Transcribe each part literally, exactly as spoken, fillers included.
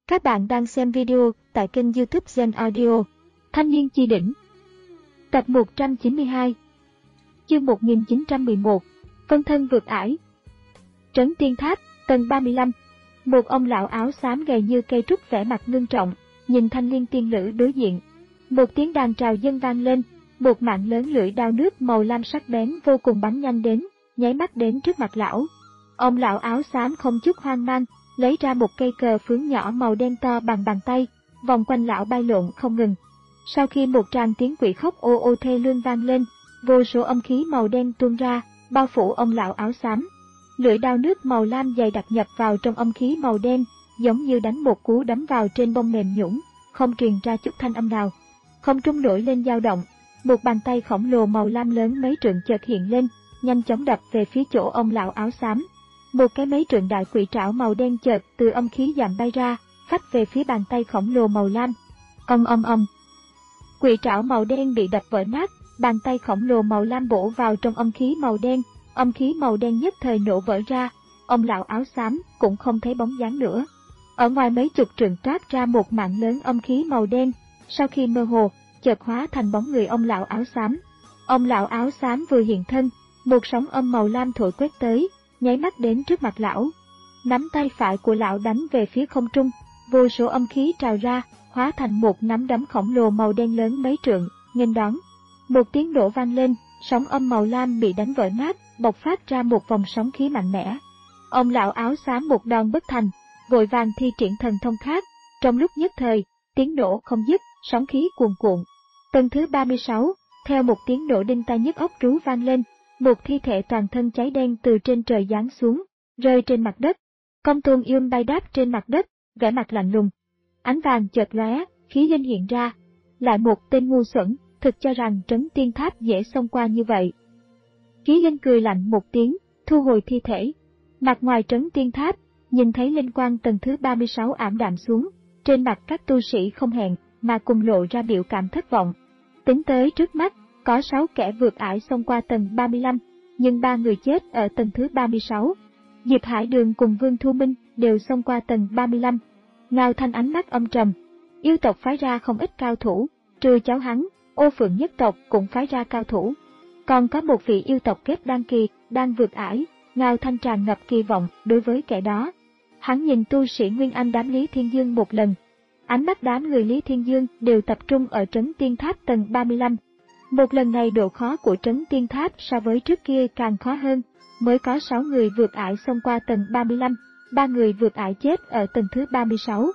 Các bạn đang xem video tại kênh YouTube Gen Audio. Thanh niên chi đỉnh. Tập một trăm chín mươi hai. Chương một nghìn chín trăm mười một. Phân thân vượt ải. Trấn Tiên Tháp, tầng ba mươi lăm. Một ông lão áo xám gầy như cây trúc vẻ mặt ngưng trọng, nhìn thanh niên tiên nữ đối diện. Một tiếng đàn trào dân vang lên, một mạng lớn lưỡi đao nước màu lam sắc bén vô cùng bắn nhanh đến, nháy mắt đến trước mặt lão. Ông lão áo xám không chút hoang mang, lấy ra một cây cờ phướng nhỏ màu đen to bằng bàn tay, vòng quanh lão bay lộn không ngừng. Sau khi một tràng tiếng quỷ khóc ô ô thê lương vang lên, vô số âm khí màu đen tuôn ra, bao phủ ông lão áo xám. Lưỡi đao nước màu lam dày đặc nhập vào trong âm khí màu đen, giống như đánh một cú đấm vào trên bông mềm nhũn, không truyền ra chút thanh âm nào. Không trung nổi lên dao động, một bàn tay khổng lồ màu lam lớn mấy trượng chợt hiện lên, nhanh chóng đập về phía chỗ ông lão áo xám. Một cái mấy trượng đại quỷ trảo màu đen chợt từ âm khí giảm bay ra, phách về phía bàn tay khổng lồ màu lam. Ong ong ong. Quỷ trảo màu đen bị đập vỡ nát, bàn tay khổng lồ màu lam bổ vào trong âm khí màu đen, âm khí màu đen nhất thời nổ vỡ ra, ông lão áo xám cũng không thấy bóng dáng nữa. Ở ngoài mấy chục trượng toát ra một mạng lớn âm khí màu đen, sau khi mơ hồ, chợt hóa thành bóng người ông lão áo xám. Ông lão áo xám vừa hiện thân, một sóng âm màu lam thổi quét tới, nháy mắt đến trước mặt lão. Nắm tay phải của lão đánh về phía không trung, vô số âm khí trào ra, hóa thành một nắm đấm khổng lồ màu đen lớn mấy trượng, nghênh đón. Một tiếng nổ vang lên, sóng âm màu lam bị đánh vỡ nát, bộc phát ra một vòng sóng khí mạnh mẽ. Ông lão áo xám một đòn bất thành, vội vàng thi triển thần thông khác, trong lúc nhất thời, tiếng nổ không dứt, sóng khí cuồn cuộn. Tầng thứ ba mươi sáu, theo một tiếng nổ đinh tai nhức óc rú vang lên, một thi thể toàn thân cháy đen từ trên trời giáng xuống, rơi trên mặt đất. Công Tôn Yêm bay đáp trên mặt đất, vẻ mặt lạnh lùng. Ánh vàng chợt lóe, khí linh hiện ra. Lại một tên ngu xuẩn, thực cho rằng Trấn Tiên Tháp dễ xông qua như vậy. Khí linh cười lạnh một tiếng, thu hồi thi thể. Mặt ngoài Trấn Tiên Tháp, nhìn thấy linh quang tầng thứ ba mươi sáu ảm đạm xuống, trên mặt các tu sĩ không hẹn mà cùng lộ ra biểu cảm thất vọng. Tính tới trước mắt, có sáu kẻ vượt ải xông qua tầng ba mươi lăm, nhưng ba người chết ở tầng thứ ba mươi sáu. Diệp Hải Đường cùng Vương Thu Minh đều xông qua tầng ba mươi lăm. Ngao Thanh ánh mắt âm trầm. Yêu tộc phái ra không ít cao thủ, trừ cháu hắn, Ô Phượng nhất tộc cũng phái ra cao thủ. Còn có một vị yêu tộc kết đan kỳ, đang vượt ải, Ngao Thanh tràn ngập kỳ vọng đối với kẻ đó. Hắn nhìn tu sĩ Nguyên Anh đám Lý Thiên Dương một lần. Ánh mắt đám người Lý Thiên Dương đều tập trung ở Trấn Tiên Tháp tầng ba mươi lăm. Một lần này độ khó của Trấn Tiên Tháp so với trước kia càng khó hơn, mới có sáu người vượt ải xông qua tầng ba mươi lăm, ba người vượt ải chết ở tầng thứ ba mươi sáu.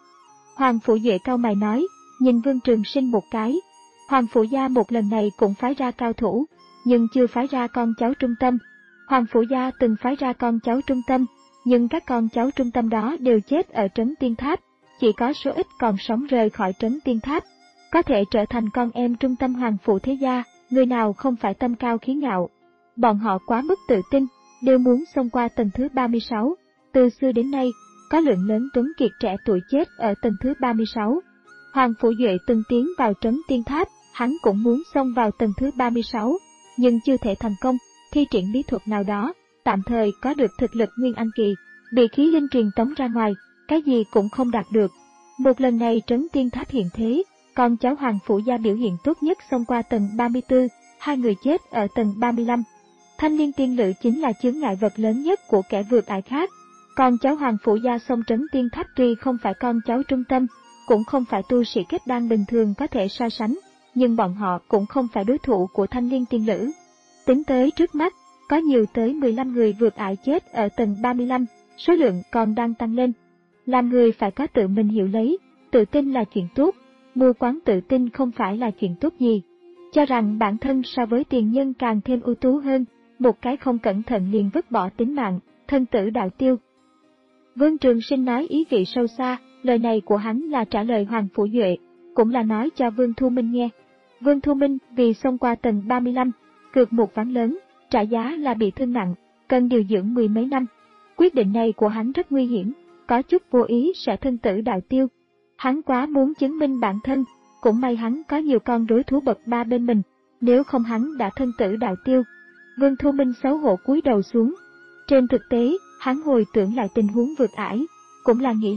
Hoàng Phủ Duệ cau mày nói, nhìn Vương Trường Sinh một cái. Hoàng Phủ Gia một lần này cũng phái ra cao thủ, nhưng chưa phái ra con cháu trung tâm. Hoàng Phủ Gia từng phái ra con cháu trung tâm, nhưng các con cháu trung tâm đó đều chết ở Trấn Tiên Tháp, chỉ có số ít còn sống rời khỏi Trấn Tiên Tháp. Có thể trở thành con em trung tâm Hoàng Phủ thế gia, người nào không phải tâm cao khí ngạo. Bọn họ quá mức tự tin, đều muốn xông qua tầng thứ ba mươi sáu. Từ xưa đến nay, có lượng lớn tuấn kiệt trẻ tuổi chết ở tầng thứ ba mươi sáu. Hoàng Phủ Duệ từng tiến vào Trấn Tiên Tháp, hắn cũng muốn xông vào tầng thứ ba mươi sáu, nhưng chưa thể thành công, thi triển bí thuật nào đó, tạm thời có được thực lực Nguyên Anh kỳ, bị khí linh truyền tống ra ngoài, cái gì cũng không đạt được. Một lần này Trấn Tiên Tháp hiện thế, con cháu Hoàng Phủ Gia biểu hiện tốt nhất xông qua tầng ba mươi tư, hai người chết ở tầng ba mươi lăm. Thanh Liên Tiên Lữ chính là chướng ngại vật lớn nhất của kẻ vượt ải khác. Con cháu Hoàng Phủ Gia xông Trấn Tiên Tháp tuy không phải con cháu trung tâm, cũng không phải tu sĩ kết đan bình thường có thể so sánh, nhưng bọn họ cũng không phải đối thủ của Thanh Liên Tiên Lữ. Tính tới trước mắt, có nhiều tới mười lăm người vượt ải chết ở tầng ba mươi lăm, số lượng còn đang tăng lên. Làm người phải có tự mình hiểu lấy, tự tin là chuyện tốt, mù quáng tự tin không phải là chuyện tốt gì. Cho rằng bản thân so với tiền nhân càng thêm ưu tú hơn, một cái không cẩn thận liền vứt bỏ tính mạng, thân tử đạo tiêu. Vương Trường Sinh nói ý vị sâu xa, lời này của hắn là trả lời Hoàng Phủ Duệ, cũng là nói cho Vương Thu Minh nghe. Vương Thu Minh vì xông qua tầng ba mươi lăm, cược một ván lớn, trả giá là bị thương nặng, cần điều dưỡng mười mấy năm. Quyết định này của hắn rất nguy hiểm, có chút vô ý sẽ thân tử đạo tiêu. Hắn quá muốn chứng minh bản thân, cũng may hắn có nhiều con đối thú bậc ba bên mình, nếu không hắn đã thân tử đạo tiêu. Vương Thu Minh xấu hổ cúi đầu xuống. Trên thực tế, hắn hồi tưởng lại tình huống vượt ải, cũng là nghĩ lại,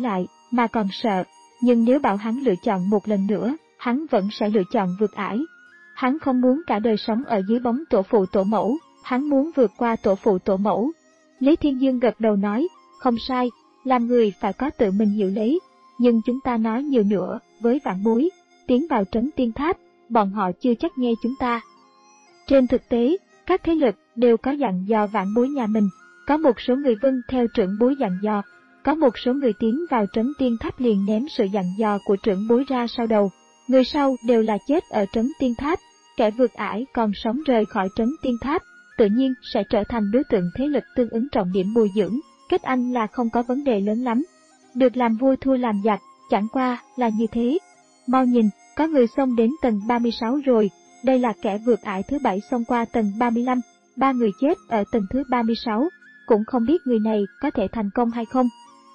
mà còn sợ, nhưng nếu bảo hắn lựa chọn một lần nữa, hắn vẫn sẽ lựa chọn vượt ải. Hắn không muốn cả đời sống ở dưới bóng tổ phụ tổ mẫu, hắn muốn vượt qua tổ phụ tổ mẫu. Lý Thiên Dương gật đầu nói, không sai, làm người phải có tự mình hiểu lấy, nhưng chúng ta nói nhiều nữa với vạn bối, tiến vào trấn tiên tháp, bọn họ chưa chắc nghe chúng ta. Trên thực tế, các thế lực đều có dặn dò vạn bối nhà mình, có một số người vâng theo trưởng bối dặn dò, có một số người tiến vào trấn tiên tháp liền ném sự dặn dò của trưởng bối ra sau đầu, người sau đều là chết ở trấn tiên tháp, kẻ vượt ải còn sống rời khỏi trấn tiên tháp, tự nhiên sẽ trở thành đối tượng thế lực tương ứng trọng điểm bồi dưỡng, kết anh là không có vấn đề lớn lắm. Được làm vua thua làm giặc, chẳng qua là như thế. Mau nhìn, có người xông đến tầng ba mươi sáu rồi, đây là kẻ vượt ải thứ bảy xông qua tầng ba mươi lăm, ba người chết ở tầng thứ ba mươi sáu, cũng không biết người này có thể thành công hay không.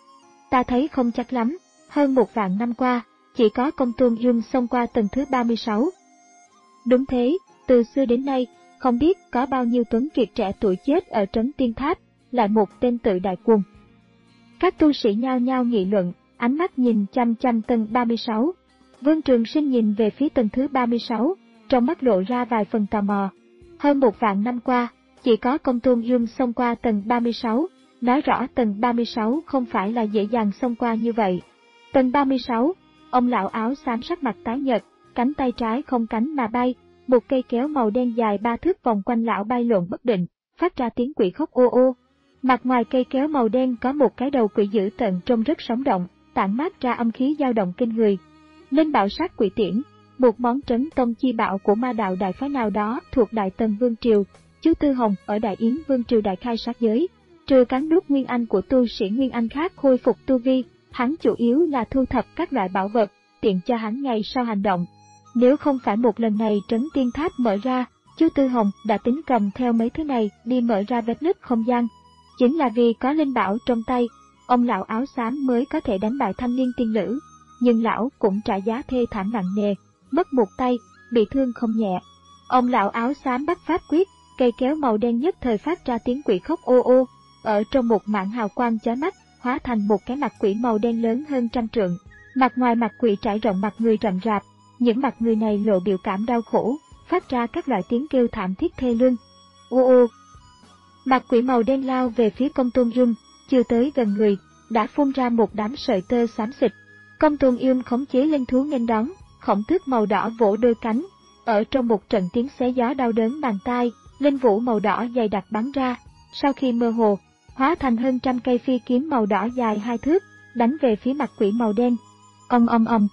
Ta thấy không chắc lắm, hơn một vạn năm qua, chỉ có công tôn Dương xông qua tầng thứ ba mươi sáu. Đúng thế, từ xưa đến nay, không biết có bao nhiêu tuấn kiệt trẻ tuổi chết ở trấn tiên tháp, lại một tên tự đại cuồng. Các tu sĩ nhao nhao nghị luận, ánh mắt nhìn chăm chăm tầng ba mươi sáu. Vương Trường Sinh nhìn về phía tầng thứ ba mươi sáu, trong mắt lộ ra vài phần tò mò. Hơn một vạn năm qua, chỉ có công tôn Dương xông qua tầng ba mươi sáu, nói rõ tầng ba mươi sáu không phải là dễ dàng xông qua như vậy. Tầng ba mươi sáu, ông lão áo xám sắc mặt tái nhợt, cánh tay trái không cánh mà bay, một cây kéo màu đen dài ba thước vòng quanh lão bay lộn bất định, phát ra tiếng quỷ khóc ô ô. Mặt ngoài cây kéo màu đen có một cái đầu quỷ dữ tợn trông rất sống động, tản mát ra âm khí dao động kinh người. Linh bảo sát quỷ tiễn, một món trấn tông chi bảo của ma đạo đại phái nào đó thuộc Đại Tần Vương Triều. Chú Tư Hồng ở Đại Yến Vương Triều đại khai sát giới, trừ cắn nuốt nguyên anh của tu sĩ nguyên anh khác khôi phục tu vi, hắn chủ yếu là thu thập các loại bảo vật, tiện cho hắn ngày sau hành động. Nếu không phải một lần này trấn tiên tháp mở ra, chú Tư Hồng đã tính cầm theo mấy thứ này đi mở ra vết nứt không gian. Chính là vì có linh bảo trong tay, ông lão áo xám mới có thể đánh bại thanh niên tiên nữ. Nhưng lão cũng trả giá thê thảm nặng nề, mất một tay, bị thương không nhẹ. Ông lão áo xám bắt pháp quyết, cây kéo màu đen nhất thời phát ra tiếng quỷ khóc ô ô, ở trong một mảng hào quang chói mắt, hóa thành một cái mặt quỷ màu đen lớn hơn trăm trượng. Mặt ngoài mặt quỷ trải rộng mặt người rậm rạp, những mặt người này lộ biểu cảm đau khổ, phát ra các loại tiếng kêu thảm thiết thê lương. Ô ô. Mặt quỷ màu đen lao về phía công tôn Dung, chưa tới gần người, đã phun ra một đám sợi tơ xám xịt. Công tôn Yêm khống chế linh thú nghênh đón, khổng tước màu đỏ vỗ đôi cánh, ở trong một trận tiếng xé gió đau đớn bàn tai, linh vũ màu đỏ dày đặc bắn ra, sau khi mơ hồ, hóa thành hơn trăm cây phi kiếm màu đỏ dài hai thước, đánh về phía mặt quỷ màu đen. Ong ong ong.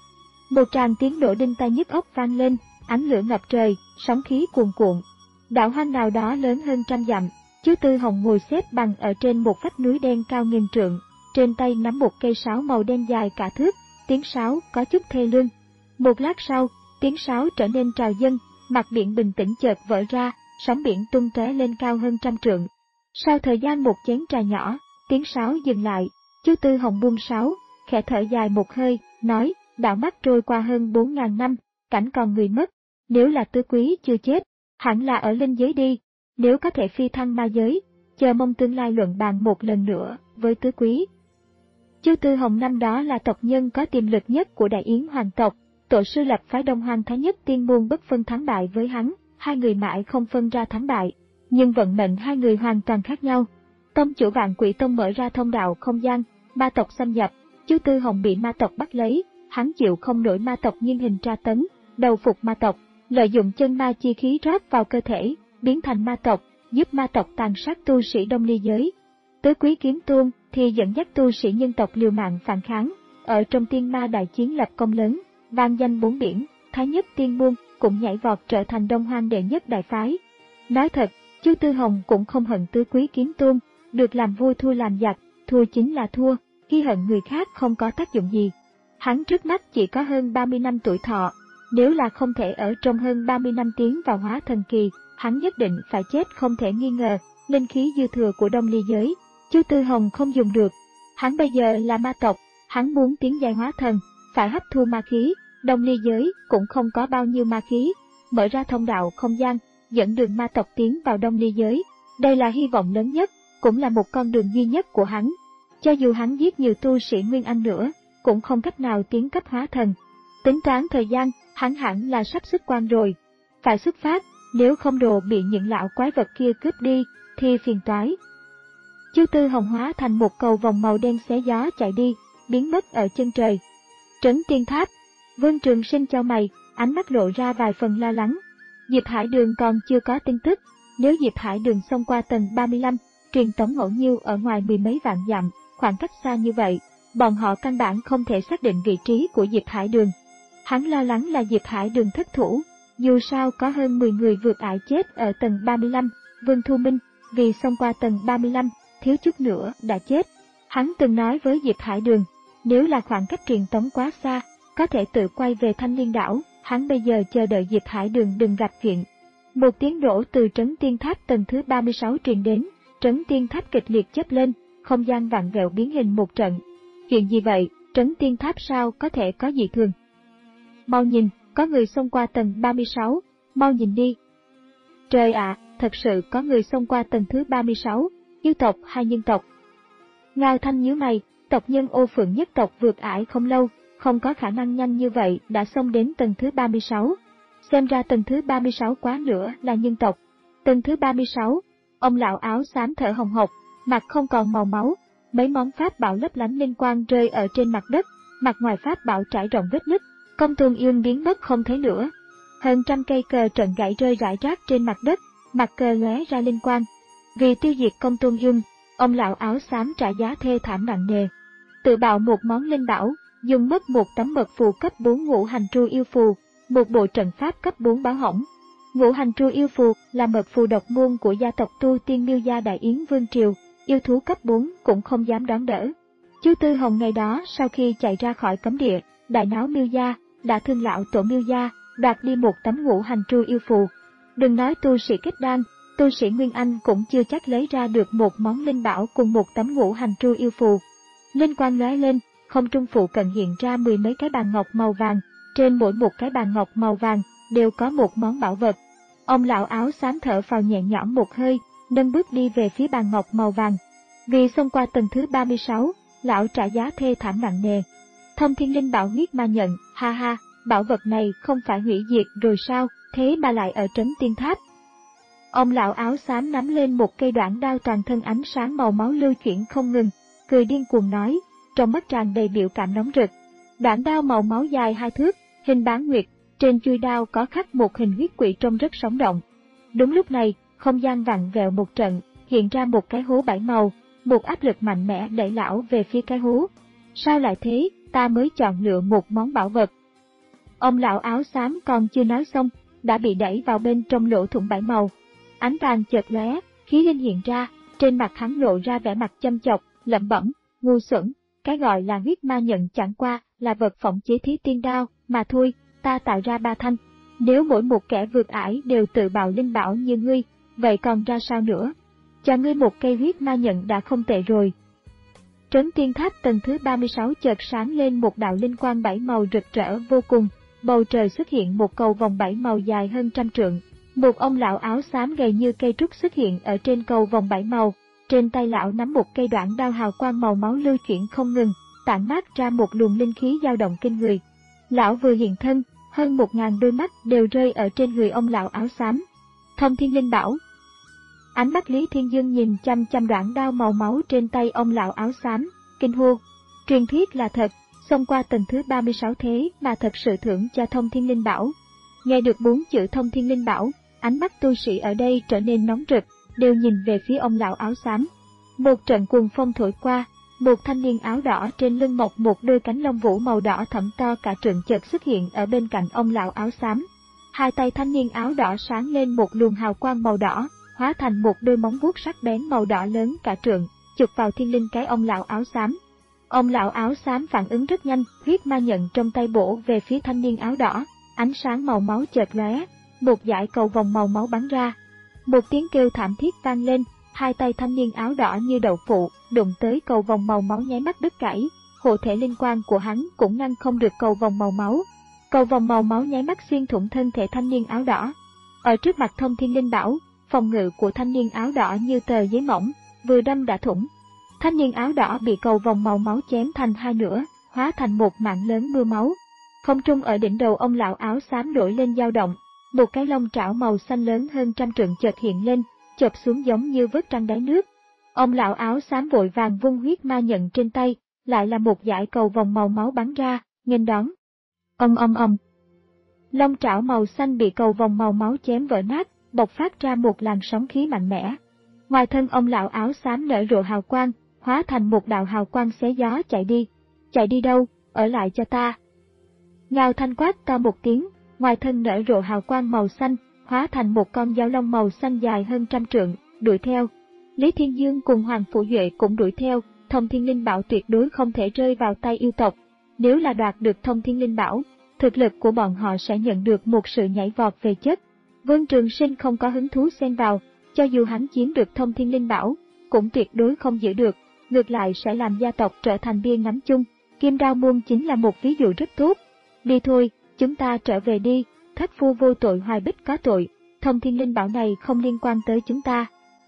Một tràng tiếng nổ đinh tai nhức óc vang lên, ánh lửa ngập trời, sóng khí cuồn cuộn. Đảo hoang nào đó lớn hơn trăm dặm, chú Tư Hồng ngồi xếp bằng ở trên một vách núi đen cao nghìn trượng, trên tay nắm một cây sáo màu đen dài cả thước, tiếng sáo có chút thê lương. Một lát sau, tiếng sáo trở nên trào dâng, mặt biển bình tĩnh chợt vỡ ra, sóng biển tung tóe lên cao hơn trăm trượng. Sau thời gian một chén trà nhỏ, tiếng sáo dừng lại, chú Tư Hồng buông sáo, khẽ thở dài một hơi, nói, đảo mắt trôi qua hơn bốn ngàn năm, cảnh còn người mất, nếu là Tứ Quý chưa chết, hẳn là ở linh giới đi, nếu có thể phi thăng ma giới, chờ mong tương lai luận bàn một lần nữa với Tứ Quý. Chú Tư Hồng năm đó là tộc nhân có tiềm lực nhất của Đại Yến hoàng tộc, tổ sư lập phái Đông Hoang Thái Nhất Tiên môn bất phân thắng bại với hắn, hai người mãi không phân ra thắng bại, nhưng vận mệnh hai người hoàn toàn khác nhau. Tông chủ Vạn Quỷ Tông mở ra thông đạo không gian, ma tộc xâm nhập, chú Tư Hồng bị ma tộc bắt lấy, hắn chịu không nổi ma tộc nghiêm hình tra tấn, đầu phục ma tộc, lợi dụng chân ma chi khí rót vào cơ thể, biến thành ma tộc, giúp ma tộc tàn sát tu sĩ Đông Ly giới. Tứ Quý Kiếm Tôn thì dẫn dắt tu sĩ nhân tộc liều mạng phản kháng, ở trong tiên ma đại chiến lập công lớn, vang danh bốn biển, Thái Nhất Tiên môn cũng nhảy vọt trở thành Đông Hoang đệ nhất đại phái. Nói thật, chú Tư Hồng cũng không hận Tứ Quý Kiếm Tôn, được làm vua thua làm giặc, thua chính là thua, ghi hận người khác không có tác dụng gì. Hắn trước mắt chỉ có hơn ba mươi năm tuổi thọ, nếu là không thể ở trong hơn ba mươi năm tiến vào hóa thần kỳ, hắn nhất định phải chết không thể nghi ngờ. Linh khí dư thừa của Đông Ly giới, chú Tư Hồng không dùng được. Hắn bây giờ là ma tộc, hắn muốn tiến giai hóa thần, phải hấp thu ma khí, Đông Ly giới cũng không có bao nhiêu ma khí, mở ra thông đạo không gian, dẫn đường ma tộc tiến vào Đông Ly giới. Đây là hy vọng lớn nhất, cũng là một con đường duy nhất của hắn. Cho dù hắn giết nhiều tu sĩ Nguyên Anh nữa, cũng không cách nào tiến cấp hóa thần. Tính toán thời gian, hắn hẳn là sắp xuất quan rồi. Phải xuất phát, nếu không đồ bị những lão quái vật kia cướp đi, thì phiền toái. Chu Tư Hồng hóa thành một cầu vòng màu đen xé gió chạy đi, biến mất ở chân trời. Trấn Tiên Tháp, Vương Trường Sinh chau mày, ánh mắt lộ ra vài phần lo lắng. Diệp Hải Đường còn chưa có tin tức, nếu Diệp Hải Đường xông qua tầng ba mươi lăm, truyền tống ngẫu nhiêu ở ngoài mười mấy vạn dặm, khoảng cách xa như vậy, bọn họ căn bản không thể xác định vị trí của Diệp Hải Đường. Hắn lo lắng là Diệp Hải Đường thất thủ, dù sao có hơn mười người vượt ải chết ở tầng ba mươi lăm, Vương Thu Minh, vì xông qua tầng ba mươi lăm, thiếu chút nữa đã chết. Hắn từng nói với Diệp Hải Đường, nếu là khoảng cách truyền tống quá xa, có thể tự quay về Thanh Liên đảo, hắn bây giờ chờ đợi Diệp Hải Đường đừng gặp chuyện. Một tiếng nổ từ Trấn Tiên Tháp tầng thứ ba mươi sáu truyền đến, Trấn Tiên Tháp kịch liệt chớp lên, không gian vặn vẹo biến hình một trận. Chuyện gì vậy, Trấn Tiên Tháp sao có thể có dị thường? Mau nhìn, có người xông qua tầng ba mươi sáu, mau nhìn đi. Trời ạ, thật sự có người xông qua tầng thứ ba mươi sáu, yêu tộc hay nhân tộc? Ngao Thanh nhíu mày, tộc nhân Ô Phượng nhất tộc vượt ải không lâu, không có khả năng nhanh như vậy đã xông đến tầng thứ ba mươi sáu. Xem ra tầng thứ ba mươi sáu quá nữa là nhân tộc. Tầng thứ ba mươi sáu, ông lão áo xám thở hồng hộc, mặt không còn màu máu, mấy món pháp bảo lấp lánh linh quang rơi ở trên mặt đất, mặt ngoài pháp bảo trải rộng vết nứt, Công Tôn Yương biến mất không thấy nữa. Hơn trăm cây cờ trận gãy rơi rải rác trên mặt đất, mặt cờ lóe ra linh quang. Vì tiêu diệt Công Tôn Yương, ông lão áo xám trả giá thê thảm nặng nề. Tự bạo một món linh bảo, dùng mất một tấm mật phù cấp bốn ngũ hành tru yêu phù, một bộ trận pháp cấp bốn báo hỏng. Ngũ hành tru yêu phù là mật phù độc môn của gia tộc tu tiên Miêu gia Đại Yến Vương Triều, yêu thú cấp bốn cũng không dám đón đỡ. Chu Tư Hồng ngày đó sau khi chạy ra khỏi cấm địa, đại náo Miêu gia, đã thương lão tổ Miêu gia, đoạt đi một tấm ngũ hành tru yêu phù. Đừng nói tu sĩ kết đan, tu sĩ Nguyên Anh cũng chưa chắc lấy ra được một món linh bảo cùng một tấm ngũ hành tru yêu phù. Linh quang lóe lên, không trung phụ cận hiện ra mười mấy cái bàn ngọc màu vàng, trên mỗi một cái bàn ngọc màu vàng đều có một món bảo vật. Ông lão áo xám thở phào nhẹ nhõm một hơi, nâng bước đi về phía bàn ngọc màu vàng. Vì xông qua tầng thứ ba mươi sáu, lão trả giá thê thảm nặng nề. Thông Thiên Linh Bảo huyết ma nhận, ha ha, bảo vật này không phải hủy diệt rồi sao, thế mà lại ở Trấn Tiên Tháp. Ông lão áo xám nắm lên một cây đoạn đao toàn thân ánh sáng màu máu lưu chuyển không ngừng, cười điên cuồng nói, trong mắt tràn đầy biểu cảm nóng rực. Đoạn đao màu máu dài hai thước, hình bán nguyệt, trên chuôi đao có khắc một hình huyết quỷ trông rất sống động. Đúng lúc này, không gian vặn vẹo một trận, hiện ra một cái hố bảy màu, một áp lực mạnh mẽ đẩy lão về phía cái hố. Sao lại thế, ta mới chọn lựa một món bảo vật. Ông lão áo xám còn chưa nói xong, đã bị đẩy vào bên trong lỗ thủng bảy màu. Ánh vàng chợt lóe, khí linh hiện ra, trên mặt hắn lộ ra vẻ mặt châm chọc, lẩm bẩm, ngu xuẩn, cái gọi là huyết ma nhận chẳng qua là vật phỏng chế thí tiên đao mà thôi, ta tạo ra ba thanh. Nếu mỗi một kẻ vượt ải đều tự bạo linh bảo như ngươi, vậy còn ra sao nữa? Cho ngươi một cây huyết ma nhận đã không tệ rồi. Trấn Tiên Tháp tầng thứ ba mươi sáu chợt sáng lên một đạo linh quang bảy màu rực rỡ vô cùng, bầu trời xuất hiện một cầu vòng bảy màu dài hơn trăm trượng. Một ông lão áo xám gầy như cây trúc xuất hiện ở trên cầu vòng bảy màu, trên tay lão nắm một cây đoạn đao hào quang màu máu lưu chuyển không ngừng, tản mát ra một luồng linh khí dao động kinh người. Lão vừa hiện thân, hơn một ngàn đôi mắt đều rơi ở trên người ông lão áo xám. Thông Thiên Linh Bảo. Ánh mắt Lý Thiên Dương nhìn chăm chăm đoạn đao màu máu trên tay ông lão áo xám, kinh hô. Truyền thuyết là thật, xông qua tầng thứ ba mươi sáu thế mà thật sự thưởng cho Thông Thiên Linh Bảo. Nghe được bốn chữ Thông Thiên Linh Bảo, ánh mắt tu sĩ ở đây trở nên nóng rực, đều nhìn về phía ông lão áo xám. Một trận cuồng phong thổi qua, một thanh niên áo đỏ trên lưng mọc một đôi cánh lông vũ màu đỏ thẫm to cả trượng chợt xuất hiện ở bên cạnh ông lão áo xám. Hai tay thanh niên áo đỏ sáng lên một luồng hào quang màu đỏ, hóa thành một đôi móng vuốt sắc bén màu đỏ lớn cả trượng, chụp vào thiên linh cái ông lão áo xám. Ông lão áo xám phản ứng rất nhanh, huyết ma nhận trong tay bổ về phía thanh niên áo đỏ, ánh sáng màu máu chợt lóe, một dải cầu vòng màu máu bắn ra. Một tiếng kêu thảm thiết vang lên, hai tay thanh niên áo đỏ như đậu phụ, đụng tới cầu vòng màu máu nháy mắt đứt gãy, hộ thể linh quang của hắn cũng ngăn không được cầu vòng màu máu. Cầu vòng màu máu nháy mắt xuyên thủng thân thể thanh niên áo đỏ. Ở trước mặt Thông Thiên Linh Bảo, phòng ngự của thanh niên áo đỏ như tờ giấy mỏng, vừa đâm đã thủng. Thanh niên áo đỏ bị cầu vòng màu máu chém thành hai nửa, hóa thành một mảng lớn mưa máu. Không trung ở đỉnh đầu ông lão áo xám nổi lên dao động, một cái lông trảo màu xanh lớn hơn trăm trượng chợt hiện lên, chộp xuống giống như vớt trăng đáy nước. Ông lão áo xám vội vàng vung huyết ma nhận trên tay, lại là một dải cầu vòng màu máu bắn ra, nghênh đón. Ầm ầm ầm. Lông trảo màu xanh bị cầu vòng màu máu chém vỡ nát, bộc phát ra một làn sóng khí mạnh mẽ. Ngoài thân ông lão áo xám nở rộ hào quang, hóa thành một đạo hào quang xé gió chạy đi. Chạy đi đâu, ở lại cho ta. Ngao Thanh quát to một tiếng, ngoài thân nở rộ hào quang màu xanh, hóa thành một con dao long màu xanh dài hơn trăm trượng, đuổi theo. Lý Thiên Dương cùng Hoàng Phủ Duệ cũng đuổi theo, Thông Thiên Linh Bảo tuyệt đối không thể rơi vào tay yêu tộc. Nếu là đoạt được Thông Thiên Linh Bảo, thực lực của bọn họ sẽ nhận được một sự nhảy vọt về chất. Vương Trường Sinh không có hứng thú xen vào, cho dù hắn chiếm được Thông Thiên Linh Bảo, cũng tuyệt đối không giữ được, ngược lại sẽ làm gia tộc trở thành bia ngắm chung. Kim Đao Môn chính là một ví dụ rất tốt. Đi thôi, chúng ta trở về đi, thất phu vô tội Hoài Bích có tội, Thông Thiên Linh Bảo này không liên quan tới chúng ta.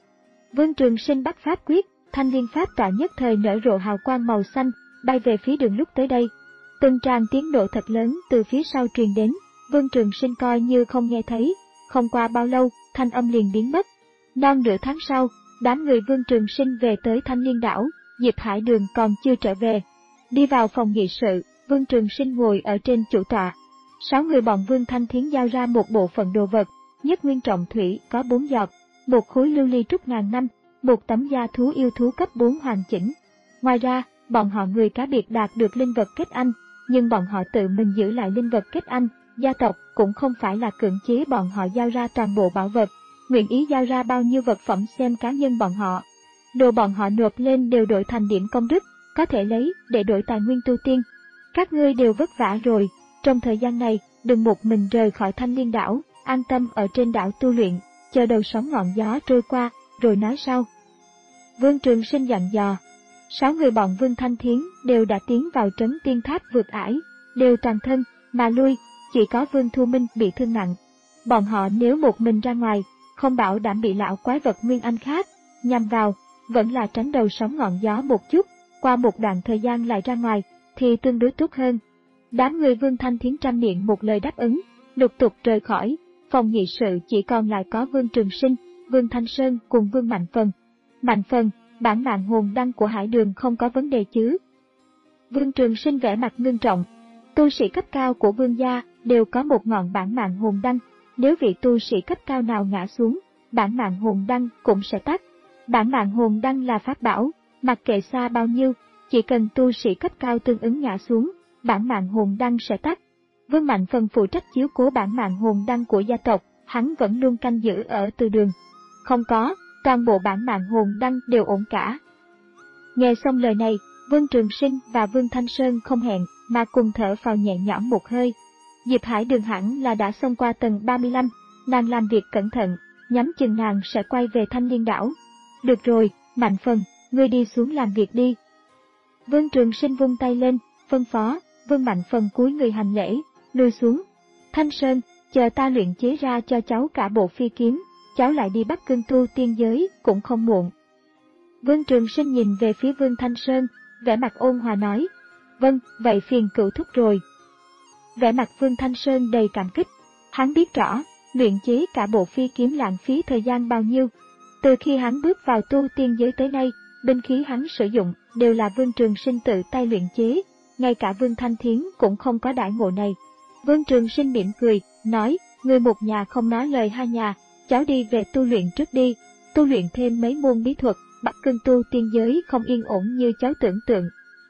Vương Trường Sinh bắt pháp quyết, thanh liên pháp tọa nhất thời nở rộ hào quang màu xanh, bay về phía đường lúc tới đây. Từng tràng tiếng nổ thật lớn từ phía sau truyền đến, Vương Trường Sinh coi như không nghe thấy, không qua bao lâu, thanh âm liền biến mất. Non nửa tháng sau, đám người Vương Trường Sinh về tới Thanh Liên Đảo, Diệp Hải Đường còn chưa trở về. Đi vào phòng nghị sự, Vương Trường Sinh ngồi ở trên chủ tọa. Sáu người bọn Vương Thanh Thiến giao ra một bộ phận đồ vật, nhất nguyên trọng thủy có bốn giọt, một khối lưu ly trúc ngàn năm, một tấm da thú yêu thú cấp bốn hoàn chỉnh. Ngoài ra, bọn họ người cá biệt đạt được linh vật kết anh, nhưng bọn họ tự mình giữ lại linh vật kết anh, gia tộc cũng không phải là cưỡng chế bọn họ giao ra toàn bộ bảo vật, nguyện ý giao ra bao nhiêu vật phẩm xem cá nhân bọn họ. Đồ bọn họ nộp lên đều đổi thành điểm công đức, có thể lấy để đổi tài nguyên tu tiên. Các ngươi đều vất vả rồi, trong thời gian này, đừng một mình rời khỏi Thanh Liên Đảo, an tâm ở trên đảo tu luyện, chờ đầu sóng ngọn gió trôi qua, rồi nói sau. Vương Trường Sinh dặn dò. Sáu người bọn Vương Thanh Thiến đều đã tiến vào trấn tiên tháp vượt ải, đều toàn thân mà lui, chỉ có Vương Thu Minh bị thương nặng. Bọn họ nếu một mình ra ngoài, không bảo đảm bị lão quái vật Nguyên Anh khác nhằm vào, vẫn là tránh đầu sóng ngọn gió một chút, qua một đoạn thời gian lại ra ngoài, thì tương đối tốt hơn. Đám người Vương Thanh Thiến trăm miệng một lời đáp ứng, lục tục rời khỏi, phòng nghị sự chỉ còn lại có Vương Trường Sinh, Vương Thanh Sơn cùng Vương Mạnh Phần. Mạnh Phần, bản mạng hồn đăng của Hải Đường không có vấn đề chứ? Vương Trường Sinh vẻ mặt ngưng trọng. Tu sĩ cấp cao của Vương gia đều có một ngọn bản mạng hồn đăng, nếu vị tu sĩ cấp cao nào ngã xuống, bản mạng hồn đăng cũng sẽ tắt. Bản mạng hồn đăng là pháp bảo, mặc kệ xa bao nhiêu, chỉ cần tu sĩ cấp cao tương ứng ngã xuống, bản mạng hồn đăng sẽ tắt. Vương Mạnh Phần phụ trách chiếu cố bản mạng hồn đăng của gia tộc, hắn vẫn luôn canh giữ ở từ đường. Không có, toàn bộ bản mạng hồn đăng đều ổn cả. Nghe xong lời này, Vương Trường Sinh và Vương Thanh Sơn không hẹn mà cùng thở phào nhẹ nhõm một hơi. Diệp Hải Đường hẳn là đã xông qua tầng ba mươi lăm, nàng làm việc cẩn thận, nhắm chừng nàng sẽ quay về Thanh Liên Đảo. Được rồi, Mạnh Phần, ngươi đi xuống làm việc đi. Vương Trường Sinh vung tay lên, phân phó, Vương Mạnh Phần cúi người hành lễ, lui xuống. Thanh Sơn, chờ ta luyện chế ra cho cháu cả bộ phi kiếm, cháu lại đi Bắc Cương tu tiên giới cũng không muộn. Vương Trường Sinh nhìn về phía Vương Thanh Sơn, vẻ mặt ôn hòa nói, vâng, vậy phiền cửu thúc rồi. Vẻ mặt Vương Thanh Sơn đầy cảm kích, hắn biết rõ, luyện chế cả bộ phi kiếm lãng phí thời gian bao nhiêu. Từ khi hắn bước vào tu tiên giới tới nay, binh khí hắn sử dụng đều là Vương Trường Sinh tự tay luyện chế, ngay cả Vương Thanh Thiến cũng không có đãi ngộ này. Vương Trường Sinh mỉm cười, nói, người một nhà không nói lời hai nhà, cháu đi về tu luyện trước đi, tu luyện thêm mấy môn bí thuật, Bắc Cương tu tiên giới không yên ổn như cháu tưởng tượng.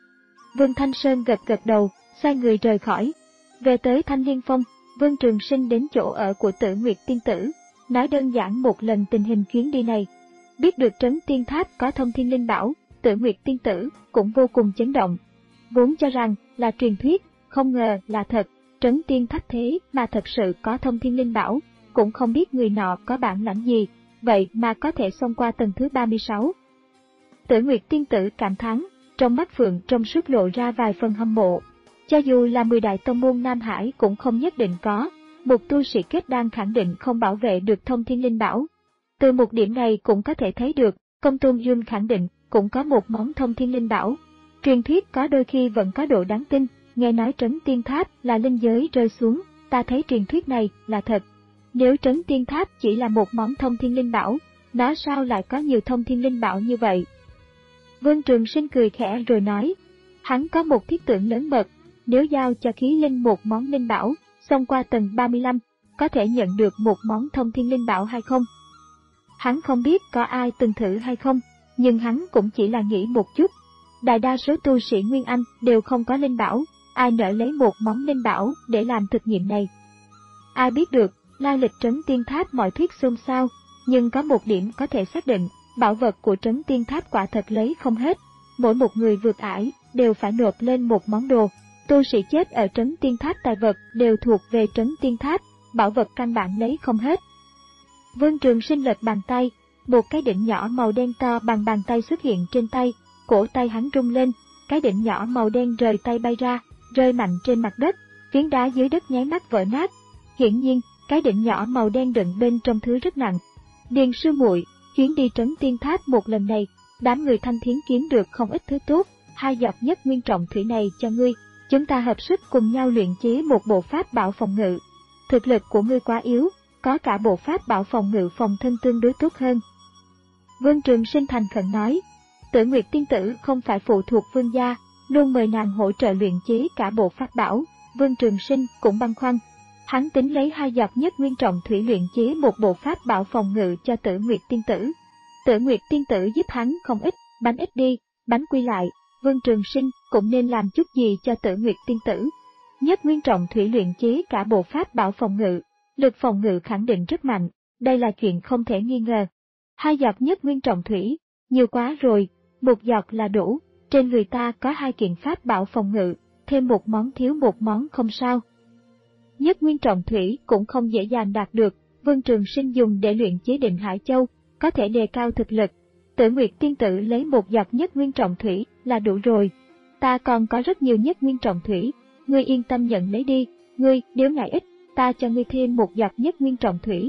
Vương Thanh Sơn gật gật đầu, xoay người rời khỏi. Về tới Thanh Liên Phong, Vương Trường Sinh đến chỗ ở của Tử Nguyệt Tiên Tử, nói đơn giản một lần tình hình chuyến đi này. Biết được trấn tiên tháp có Thông Thiên Linh Bảo, Tử Nguyệt Tiên Tử cũng vô cùng chấn động. Vốn cho rằng là truyền thuyết, không ngờ là thật, trấn tiên tháp thế mà thật sự có Thông Thiên Linh Bảo, cũng không biết người nọ có bản lãnh gì, vậy mà có thể xông qua tầng thứ ba mươi sáu. Tử Nguyệt Tiên Tử cảm thán, trong mắt phượng trong suốt lộ ra vài phần hâm mộ. Cho dù là mười đại tông môn Nam Hải cũng không nhất định có, một tu sĩ kết đan khẳng định không bảo vệ được Thông Thiên Linh Bảo. Từ một điểm này cũng có thể thấy được, Công Tôn Dung khẳng định cũng có một món thông thiên linh bảo. Truyền thuyết có đôi khi vẫn có độ đáng tin, nghe nói Trấn Tiên Tháp là linh giới rơi xuống, ta thấy truyền thuyết này là thật. Nếu Trấn Tiên Tháp chỉ là một món thông thiên linh bảo, nó sao lại có nhiều thông thiên linh bảo như vậy? Vương Trường Sinh cười khẽ rồi nói, hắn có một thiết tưởng lớn mật, nếu giao cho khí linh một món linh bảo, xông qua tầng ba mươi lăm, có thể nhận được một món thông thiên linh bảo hay không? Hắn không biết có ai từng thử hay không, nhưng hắn cũng chỉ là nghĩ một chút. Đại đa số tu sĩ Nguyên Anh đều không có linh bảo, ai nỡ lấy một món linh bảo để làm thực nghiệm này. Ai biết được, lai lịch Trấn Tiên Tháp mọi thuyết xôn xao, nhưng có một điểm có thể xác định, bảo vật của Trấn Tiên Tháp quả thật lấy không hết. Mỗi một người vượt ải đều phải nộp lên một món đồ. Tu sĩ chết ở Trấn Tiên Tháp tài vật đều thuộc về Trấn Tiên Tháp, bảo vật căn bản lấy không hết. Vương Trường Sinh lật bàn tay, một cái đỉnh nhỏ màu đen to bằng bàn tay xuất hiện trên tay, cổ tay hắn rung lên, cái đỉnh nhỏ màu đen rời tay bay ra, rơi mạnh trên mặt đất, phiến đá dưới đất nháy mắt vỡ nát. Hiển nhiên, cái đỉnh nhỏ màu đen đựng bên trong thứ rất nặng. Điền sư muội, chuyến đi Trấn Tiên Tháp một lần này, đám người Thanh Thiến kiếm được không ít thứ tốt, hai giọt nhất nguyên trọng thủy này cho ngươi, chúng ta hợp sức cùng nhau luyện chế một bộ pháp bảo phòng ngự. Thực lực của ngươi quá yếu, có cả bộ pháp bảo phòng ngự phòng thân tương đối tốt hơn. Vương Trường Sinh thành khẩn nói, Tử Nguyệt tiên tử không phải phụ thuộc Vương gia, luôn mời nàng hỗ trợ luyện chế cả bộ pháp bảo. Vương Trường Sinh cũng băn khoăn, hắn tính lấy hai giọt nhất nguyên trọng thủy luyện chế một bộ pháp bảo phòng ngự cho Tử Nguyệt tiên tử. Tử Nguyệt tiên tử giúp hắn không ít, bánh ít đi, bánh quy lại, Vương Trường Sinh cũng nên làm chút gì cho Tử Nguyệt tiên tử. Nhất nguyên trọng thủy luyện chế cả bộ pháp bảo phòng ngự, lực phòng ngự khẳng định rất mạnh, đây là chuyện không thể nghi ngờ. Hai giọt nhất nguyên trọng thủy, nhiều quá rồi, một giọt là đủ, trên người ta có hai kiện pháp bảo phòng ngự, thêm một món thiếu một món không sao. Nhất nguyên trọng thủy cũng không dễ dàng đạt được, Vương Trường Sinh dùng để luyện chế Định Hải Châu, có thể đề cao thực lực. Tử Nguyệt tiên tử lấy một giọt nhất nguyên trọng thủy là đủ rồi. Ta còn có rất nhiều nhất nguyên trọng thủy, ngươi yên tâm nhận lấy đi, ngươi nếu ngại ít, ta cho ngươi thêm một giọt nhất nguyên trọng thủy.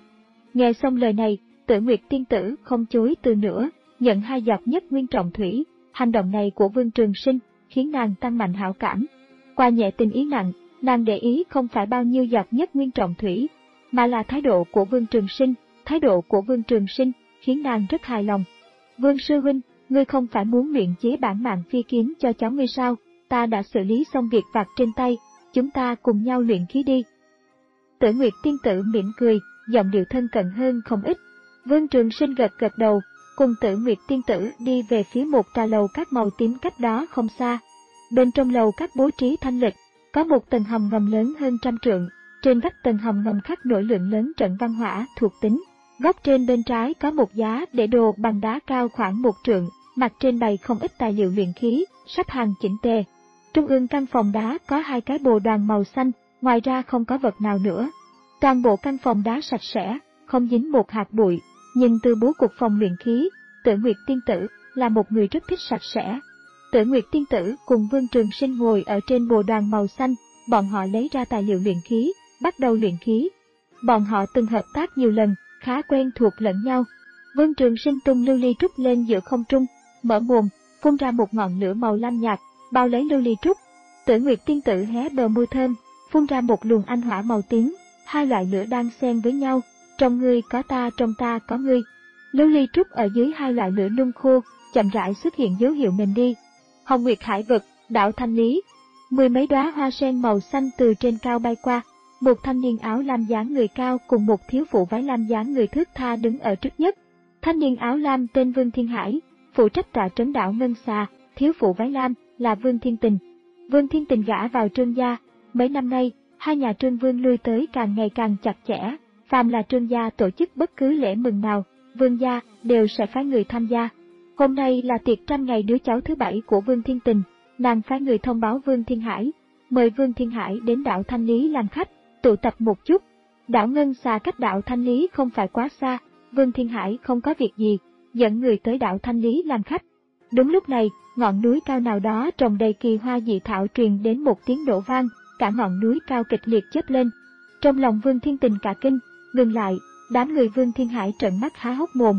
Nghe xong lời này, Tử Nguyệt tiên tử không chối từ nữa, nhận hai giọt nhất nguyên trọng thủy. Hành động này của Vương Trường Sinh khiến nàng tăng mạnh hảo cảm. Qua nhẹ tình ý nặng, nàng để ý không phải bao nhiêu giọt nhất nguyên trọng thủy, mà là thái độ của Vương Trường Sinh. Thái độ của Vương Trường Sinh khiến nàng rất hài lòng. Vương sư huynh, ngươi không phải muốn luyện chế bản mạng phi kiếm cho cháu ngươi sao? Ta đã xử lý xong việc vặt trên tay, chúng ta cùng nhau luyện khí đi. Tử Nguyệt tiên tử mỉm cười, giọng điệu thân cận hơn không ít. Vương Trường Sinh gật gật đầu, cùng Tử Nguyệt tiên tử đi về phía một tòa lầu các màu tím cách đó không xa. Bên trong lầu các bố trí thanh lịch, có một tầng hầm ngầm lớn hơn trăm trượng, trên vách tầng hầm ngầm khắc nổi lượng lớn trận văn hỏa thuộc tính. Góc trên bên trái có một giá để đồ bằng đá cao khoảng một trượng, mặt trên bày không ít tài liệu luyện khí, sắp hàng chỉnh tề. Trung ương căn phòng đá có hai cái bồ đoàn màu xanh, ngoài ra không có vật nào nữa. Toàn bộ căn phòng đá sạch sẽ, không dính một hạt bụi, nhìn từ bố cục phòng luyện khí, Tử Nguyệt tiên tử là một người rất thích sạch sẽ. Tử Nguyệt tiên tử cùng Vương Trường Sinh ngồi ở trên bồ đoàn màu xanh, bọn họ lấy ra tài liệu luyện khí, bắt đầu luyện khí. Bọn họ từng hợp tác nhiều lần, khá quen thuộc lẫn nhau. Vương Trường Sinh tung lưu ly trúc lên giữa không trung, mở mồm, phun ra một ngọn lửa màu lam nhạt, bao lấy lưu ly trúc. Tử Nguyệt tiên tử hé bờ môi thơm, phun ra một luồng anh hỏa màu tím, hai loại lửa đang xen với nhau, trong ngươi có ta, trong ta có ngươi. Lưu ly trúc ở dưới hai loại lửa nung khô, chậm rãi xuất hiện dấu hiệu mềm đi. Hồng Nguyệt Hải Vực, đảo Thanh Lý. Mười mấy đóa hoa sen màu xanh từ trên cao bay qua. Một thanh niên áo lam dáng người cao cùng một thiếu phụ váy lam dáng người thướt tha đứng ở trước nhất. Thanh niên áo lam tên Vương Thiên Hải, phụ trách tọa trấn đảo Ngân Xà, thiếu phụ váy lam là Vương Thiên Tình. Vương Thiên Tình gả vào Trương gia, mấy năm nay, hai nhà Trương Vương lui tới càng ngày càng chặt chẽ, phàm là Trương gia tổ chức bất cứ lễ mừng nào, Vương gia đều sẽ phái người tham gia. Hôm nay là tiệc trăm ngày đứa cháu thứ bảy của Vương Thiên Tình, nàng phái người thông báo Vương Thiên Hải, mời Vương Thiên Hải đến đảo Thanh Lý làm khách, tụ tập một chút. Đảo Ngân Xà cách đảo Thanh Lý không phải quá xa, Vương Thiên Hải không có việc gì, dẫn người tới đảo Thanh Lý làm khách. Đúng lúc này, ngọn núi cao nào đó trồng đầy kỳ hoa dị thảo truyền đến một tiếng nổ vang, cả ngọn núi cao kịch liệt chớp lên. Trong lòng Vương Thiên Tình cả kinh, ngừng lại, đám người Vương Thiên Hải trợn mắt há hốc mồm.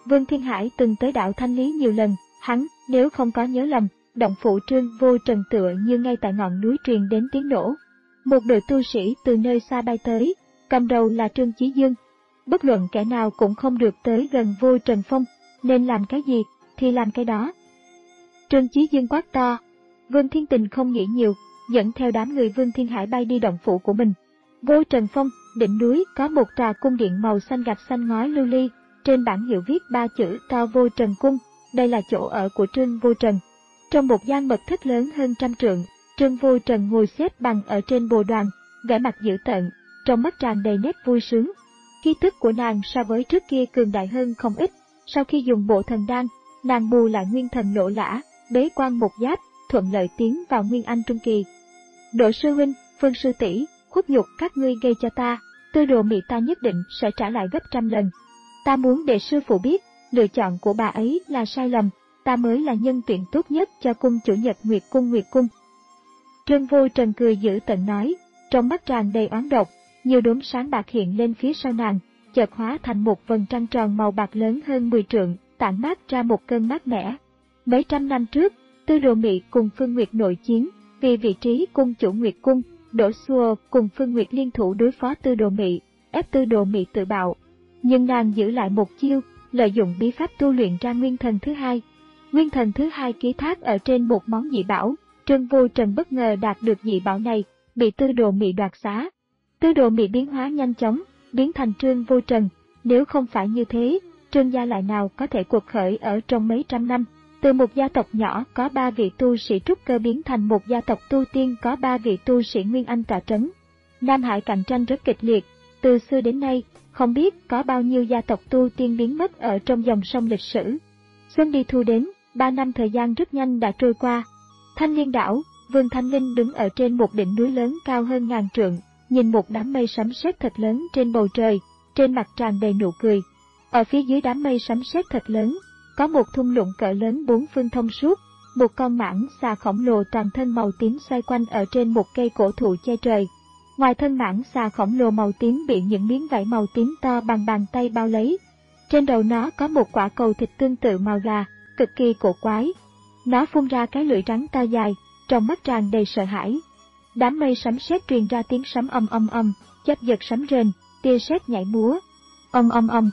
Vương Thiên Hải từng tới đảo Thanh Lý nhiều lần, hắn, nếu không có nhớ lầm, động phủ Trương Vô Trần tựa như ngay tại ngọn núi truyền đến tiếng nổ. Một đội tu sĩ từ nơi xa bay tới, cầm đầu là Trương Chí Dương. Bất luận kẻ nào cũng không được tới gần Vô Trần Phong, nên làm cái gì, thì làm cái đó. Trương Chí Dương quát to. Vương Thiên Tình không nghĩ nhiều, dẫn theo đám người Vương Thiên Hải bay đi động phủ của mình. Vô Trần Phong, đỉnh núi có một tòa cung điện màu xanh gạch xanh ngói lưu ly, trên bảng hiệu viết ba chữ to Vô Trần Cung, đây là chỗ ở của Trương Vô Trần. Trong một gian mật thất lớn hơn trăm trượng, Trương Vô Trần ngồi xếp bằng ở trên bồ đoàn, vẻ mặt dữ tợn, trong mắt tràn đầy nét vui sướng. Khí tức của nàng so với trước kia cường đại hơn không ít, sau khi dùng bộ thần đan, nàng bù lại nguyên thần lộ lã, bế quan một giáp, thuận lợi tiến vào nguyên anh trung kỳ. Độ sư huynh, Phương sư tỷ, khuất nhục các ngươi gây cho ta, Tư Đồ Mị ta nhất định sẽ trả lại gấp trăm lần. Ta muốn để sư phụ biết, lựa chọn của bà ấy là sai lầm, ta mới là nhân tuyển tốt nhất cho cung chủ Nhật Nguyệt Cung Nguyệt Cung. Trương Vô Trần cười dữ tợn nói, trong mắt tràn đầy oán độc, nhiều đốm sáng bạc hiện lên phía sau nàng, chợt hóa thành một vầng trăng tròn màu bạc lớn hơn mười trượng, tản mát ra một cơn mát mẻ. Mấy trăm năm trước, Tư Đồ Mị cùng Phương Nguyệt nội chiến, vì vị trí cung chủ Nguyệt Cung, Đỗ Xua cùng Phương Nguyệt liên thủ đối phó Tư Đồ Mị, ép Tư Đồ Mị tự bạo. Nhưng nàng giữ lại một chiêu, lợi dụng bí pháp tu luyện ra nguyên thần thứ hai. Nguyên thần thứ hai ký thác ở trên một món dị bảo, Trương Vô Trần bất ngờ đạt được dị bảo này, bị Tư Đồ Mị đoạt xá. Tư Đồ Mị biến hóa nhanh chóng, biến thành Trương Vô Trần, nếu không phải như thế, Trương gia lại nào có thể cuộc khởi ở trong mấy trăm năm. Từ một gia tộc nhỏ có ba vị tu sĩ trúc cơ biến thành một gia tộc tu tiên có ba vị tu sĩ Nguyên Anh tọa trấn. Nam Hải cạnh tranh rất kịch liệt, từ xưa đến nay, không biết có bao nhiêu gia tộc tu tiên biến mất ở trong dòng sông lịch sử. Xuân đi thu đến, ba năm thời gian rất nhanh đã trôi qua. Thanh Liên đảo, Vương Thanh Linh đứng ở trên một đỉnh núi lớn cao hơn ngàn trượng, nhìn một đám mây sấm sét thật lớn trên bầu trời, trên mặt tràn đầy nụ cười. Ở phía dưới đám mây sấm sét thật lớn, có một thung lũng cỡ lớn bốn phương thông suốt, một con mãng xà khổng lồ toàn thân màu tím xoay quanh ở trên một cây cổ thụ che trời. Ngoài thân mãng xà khổng lồ màu tím bị những miếng vảy màu tím to bằng bàn tay bao lấy. Trên đầu nó có một quả cầu thịt tương tự màu gà, cực kỳ cổ quái. Nó phun ra cái lưỡi rắn to dài, trong mắt tràn đầy sợ hãi. Đám mây sấm sét truyền ra tiếng sấm ầm ầm ầm, chớp giật sấm rền, tia sét nhảy múa. Ầm ầm ầm.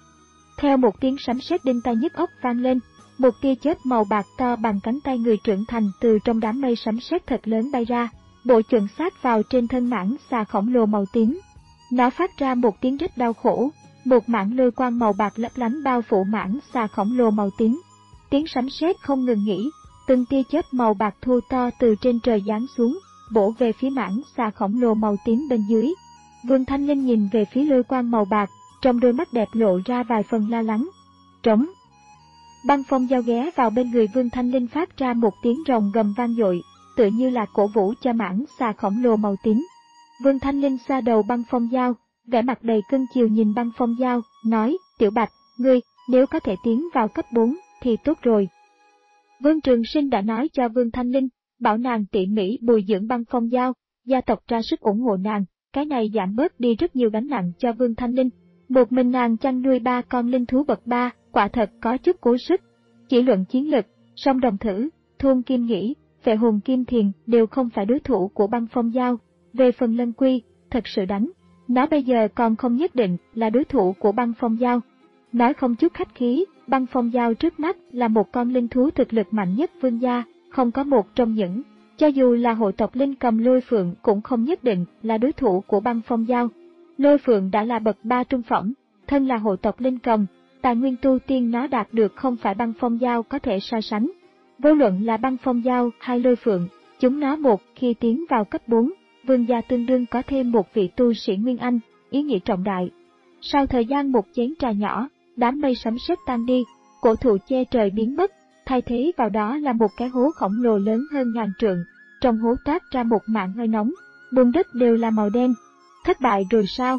Theo một tiếng sấm sét đinh tai nhức óc vang lên, một tia chớp màu bạc to bằng cánh tay người trưởng thành từ trong đám mây sấm sét thật lớn bay ra, bổ chuẩn xác vào trên thân mãng xà khổng lồ màu tím. Nó phát ra một tiếng rít đau khổ, một mảng lôi quang màu bạc lấp lánh bao phủ mãng xà khổng lồ màu tím. Tiếng sấm sét không ngừng nghỉ, từng tia chớp màu bạc thô to từ trên trời giáng xuống, bổ về phía mãng xà khổng lồ màu tím bên dưới. Vương Thanh Linh nhìn về phía lôi quang màu bạc, trong đôi mắt đẹp lộ ra vài phần lo lắng. Trống. Băng Phong Dao ghé vào bên người Vương Thanh Linh phát ra một tiếng rồng gầm vang dội, tựa như là cổ vũ cho mãng xà khổng lồ màu tím. Vương Thanh Linh xoa đầu Băng Phong Dao, vẻ mặt đầy cưng chiều nhìn Băng Phong Dao, nói, Tiểu Bạch, ngươi, nếu có thể tiến vào cấp bốn, thì tốt rồi. Vương Trường Sinh đã nói cho Vương Thanh Linh, bảo nàng tỉ mỉ bồi dưỡng Băng Phong Dao, gia tộc ra sức ủng hộ nàng, cái này giảm bớt đi rất nhiều gánh nặng cho Vương Thanh Linh. Một mình nàng chăn nuôi ba con linh thú bậc ba, quả thật có chút cố sức. Chỉ luận chiến lực, song đồng thử, thôn kim nghĩ, vệ hồn kim thiền đều không phải đối thủ của Băng Phong Dao. Về phần Lân Quy, thật sự đánh, nó bây giờ còn không nhất định là đối thủ của Băng Phong Dao. Nói không chút khách khí, Băng Phong Dao trước mắt là một con linh thú thực lực mạnh nhất vương gia, không có một trong những, cho dù là hộ tộc linh cầm Lôi Phượng cũng không nhất định là đối thủ của Băng Phong Dao. Lôi Phượng đã là bậc ba trung phẩm, thân là hộ tộc linh cầm, tài nguyên tu tiên nó đạt được không phải Băng Phong Dao có thể so sánh. Vô luận là Băng Phong Dao hay Lôi Phượng, chúng nó một khi tiến vào cấp bốn, vương gia tương đương có thêm một vị tu sĩ Nguyên Anh, ý nghĩa trọng đại. Sau thời gian một chén trà nhỏ, đám mây sấm sét tan đi, cổ thụ che trời biến mất, thay thế vào đó là một cái hố khổng lồ lớn hơn ngàn trượng, trong hố toát ra một mảng hơi nóng, bùn đất đều là màu đen. Thất bại rồi sao?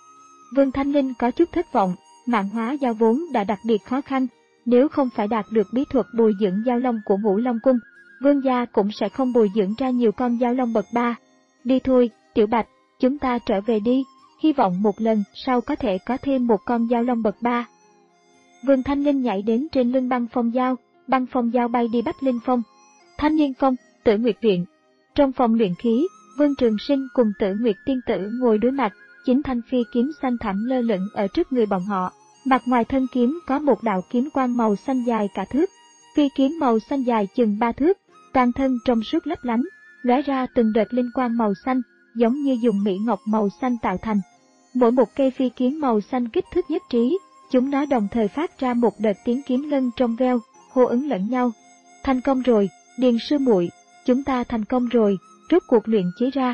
Vương Thanh Linh có chút thất vọng, mạng hóa dao vốn đã đặc biệt khó khăn, nếu không phải đạt được bí thuật bồi dưỡng dao long của Ngũ Long Cung, vương gia cũng sẽ không bồi dưỡng ra nhiều con dao long bậc ba. Đi thôi, Tiểu Bạch, chúng ta trở về đi, hy vọng một lần sau có thể có thêm một con dao long bậc ba. Vương Thanh Linh nhảy đến trên lưng Băng Phong Giao, Băng Phong Giao bay đi Bách Linh Phong. Thanh Niên Phong, Tử Nguyệt Viện. Trong phòng luyện khí, Vương Trường Sinh cùng Tử Nguyệt Tiên Tử ngồi đối mặt, chín thanh phi kiếm xanh thẳm lơ lửng ở trước người bọn họ. Mặt ngoài thân kiếm có một đạo kiếm quang màu xanh dài cả thước. Phi kiếm màu xanh dài chừng ba thước, toàn thân trong suốt lấp lánh, lóe ra từng đợt linh quang màu xanh, giống như dùng mỹ ngọc màu xanh tạo thành. Mỗi một cây phi kiếm màu xanh kích thước nhất trí, chúng nó đồng thời phát ra một đợt tiếng kiếm ngân trong veo, hô ứng lẫn nhau. Thành công rồi, Điền sư muội, chúng ta thành công rồi, rốt cuộc luyện chế ra.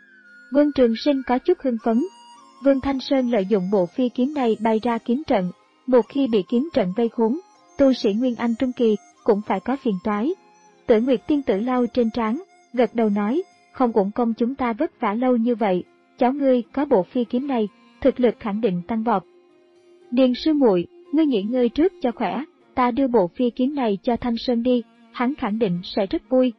Vương Trường Sinh có chút hưng phấn. Vương Thanh Sơn lợi dụng bộ phi kiếm này bày ra kiếm trận, một khi bị kiếm trận vây khốn, tu sĩ Nguyên Anh Trung Kỳ cũng phải có phiền toái. Tử Nguyệt Tiên Tử lau trên trán, gật đầu nói, không uổng công chúng ta vất vả lâu như vậy, cháu ngươi có bộ phi kiếm này, thực lực khẳng định tăng vọt. Điền sư muội, ngươi nghỉ ngơi trước cho khỏe, ta đưa bộ phi kiếm này cho Thanh Sơn đi, hắn khẳng định sẽ rất vui.